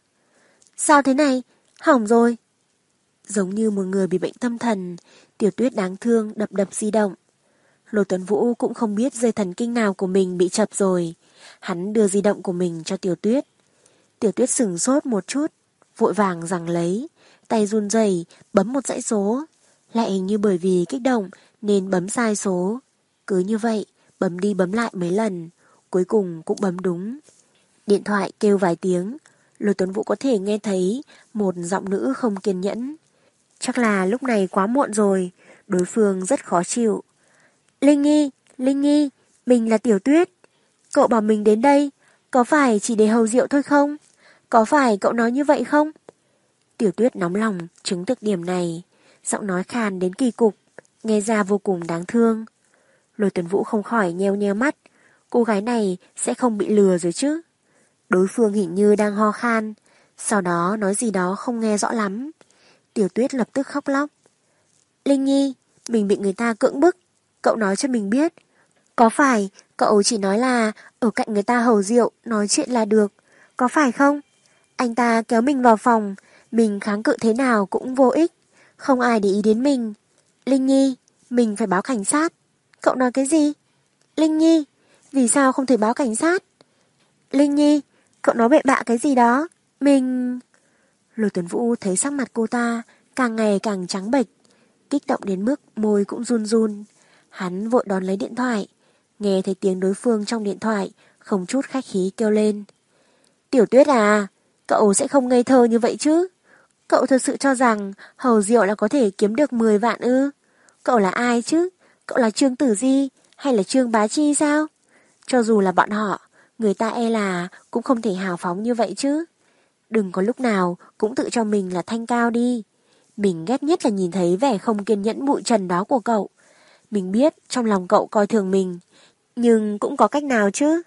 S2: Sao thế này? Hỏng rồi. Giống như một người bị bệnh tâm thần, Tiểu Tuyết đáng thương đập đập di động. Lôi Tuấn Vũ cũng không biết dây thần kinh nào của mình bị chập rồi. Hắn đưa di động của mình cho Tiểu Tuyết. Tiểu Tuyết sửng sốt một chút, vội vàng giằng lấy, tay run rẩy bấm một dãy số. Lại như bởi vì kích động nên bấm sai số. Cứ như vậy, bấm đi bấm lại mấy lần, cuối cùng cũng bấm đúng. Điện thoại kêu vài tiếng, Lôi Tuấn Vũ có thể nghe thấy một giọng nữ không kiên nhẫn. Chắc là lúc này quá muộn rồi, đối phương rất khó chịu. Linh Nhi, Linh Nhi, mình là Tiểu Tuyết. Cậu bảo mình đến đây, có phải chỉ để hầu rượu thôi không? Có phải cậu nói như vậy không? Tiểu Tuyết nóng lòng chứng thực điểm này, giọng nói khàn đến kỳ cục, nghe ra vô cùng đáng thương. Lôi Tuấn Vũ không khỏi nheo nheo mắt, cô gái này sẽ không bị lừa rồi chứ. Đối phương hình như đang ho khan, sau đó nói gì đó không nghe rõ lắm. Tiểu Tuyết lập tức khóc lóc. Linh Nhi, mình bị người ta cưỡng bức, cậu nói cho mình biết. Có phải cậu chỉ nói là ở cạnh người ta hầu rượu nói chuyện là được, có phải không? Anh ta kéo mình vào phòng, mình kháng cự thế nào cũng vô ích, không ai để ý đến mình. Linh Nhi, mình phải báo cảnh sát. Cậu nói cái gì? Linh Nhi, vì sao không thể báo cảnh sát? Linh Nhi, cậu nói bậy bạ cái gì đó? Mình... Lôi Tuấn Vũ thấy sắc mặt cô ta càng ngày càng trắng bệch, kích động đến mức môi cũng run run. Hắn vội đón lấy điện thoại, nghe thấy tiếng đối phương trong điện thoại, không chút khách khí kêu lên. Tiểu Tuyết à, cậu sẽ không ngây thơ như vậy chứ? Cậu thật sự cho rằng hầu rượu là có thể kiếm được mười vạn ư? Cậu là ai chứ? Cậu là Trương Tử Di hay là Trương Bá Chi sao? Cho dù là bọn họ, người ta e là cũng không thể hào phóng như vậy chứ. Đừng có lúc nào cũng tự cho mình là thanh cao đi. Mình ghét nhất là nhìn thấy vẻ không kiên nhẫn bụi trần đó của cậu. Mình biết trong lòng cậu coi thường mình, nhưng cũng có cách nào chứ.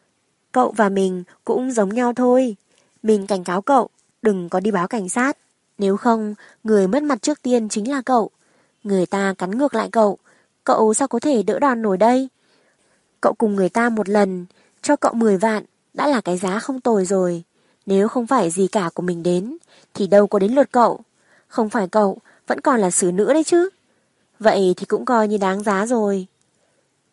S2: Cậu và mình cũng giống nhau thôi. Mình cảnh cáo cậu, đừng có đi báo cảnh sát. Nếu không, người mất mặt trước tiên chính là cậu. Người ta cắn ngược lại cậu, cậu sao có thể đỡ đòn nổi đây? Cậu cùng người ta một lần, cho cậu mười vạn, đã là cái giá không tồi rồi. Nếu không phải gì cả của mình đến, thì đâu có đến lượt cậu. Không phải cậu, vẫn còn là xử nữ đấy chứ. Vậy thì cũng coi như đáng giá rồi.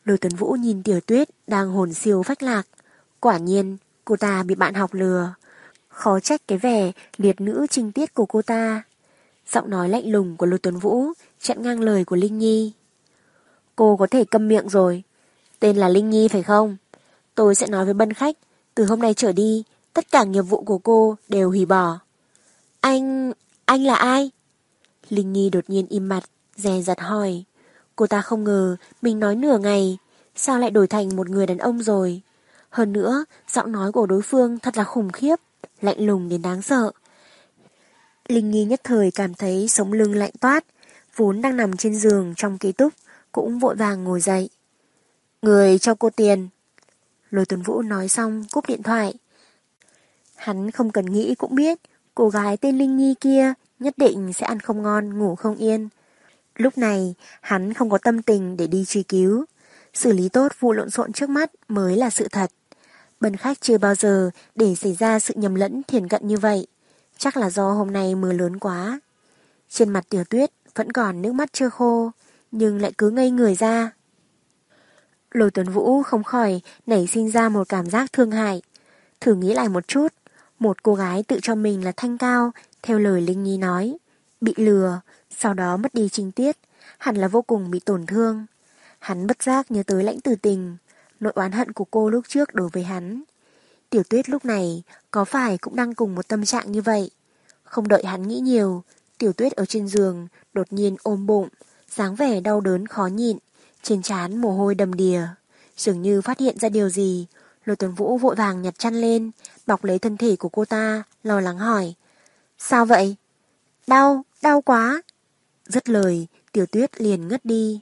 S2: Lôi Tuấn Vũ nhìn Tiểu Tuyết đang hồn siêu phách lạc. Quả nhiên, cô ta bị bạn học lừa. Khó trách cái vẻ liệt nữ trinh tiết của cô ta. Giọng nói lạnh lùng của Lôi Tuấn Vũ chặn ngang lời của Linh Nhi. Cô có thể câm miệng rồi. Tên là Linh Nhi phải không? Tôi sẽ nói với Bân khách, từ hôm nay trở đi, tất cả nghiệp vụ của cô đều hủy bỏ. Anh... anh là ai? Linh Nhi đột nhiên im mặt, dè dặt hỏi. Cô ta không ngờ mình nói nửa ngày, sao lại đổi thành một người đàn ông rồi. Hơn nữa, giọng nói của đối phương thật là khủng khiếp, lạnh lùng đến đáng sợ. Linh Nhi nhất thời cảm thấy sống lưng lạnh toát, vốn đang nằm trên giường trong ký túc, cũng vội vàng ngồi dậy. Người cho cô tiền. Lôi Tuấn Vũ nói xong cúp điện thoại. Hắn không cần nghĩ cũng biết, cô gái tên Linh Nhi kia nhất định sẽ ăn không ngon, ngủ không yên. Lúc này, hắn không có tâm tình để đi truy cứu. Xử lý tốt vụ lộn xộn trước mắt mới là sự thật. Bân khách chưa bao giờ để xảy ra sự nhầm lẫn thiển cận như vậy. Chắc là do hôm nay mưa lớn quá. Trên mặt Tiểu Tuyết vẫn còn nước mắt chưa khô, nhưng lại cứ ngây người ra. Lôi Tuấn Vũ không khỏi nảy sinh ra một cảm giác thương hại. Thử nghĩ lại một chút, một cô gái tự cho mình là thanh cao, theo lời Linh Nhi nói, bị lừa, sau đó mất đi trinh tiết, hẳn là vô cùng bị tổn thương. Hắn bất giác nhớ tới Lãnh Tử Tình, nỗi oán hận của cô lúc trước đối với hắn. Tiểu Tuyết lúc này có phải cũng đang cùng một tâm trạng như vậy? Không đợi hắn nghĩ nhiều, Tiểu Tuyết ở trên giường đột nhiên ôm bụng, dáng vẻ đau đớn khó nhịn, trên trán mồ hôi đầm đìa. Dường như phát hiện ra điều gì, Lôi Tuấn Vũ vội vàng nhặt chăn lên, bọc lấy thân thể của cô ta, lo lắng hỏi. Sao vậy? Đau, đau quá. Dứt lời, Tiểu Tuyết liền ngất đi.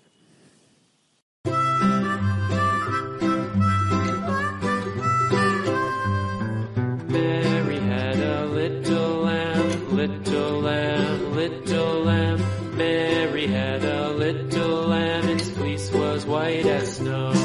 S3: Mary had a little lamb, little lamb, little lamb. Mary had a little lamb, its fleece was white as snow.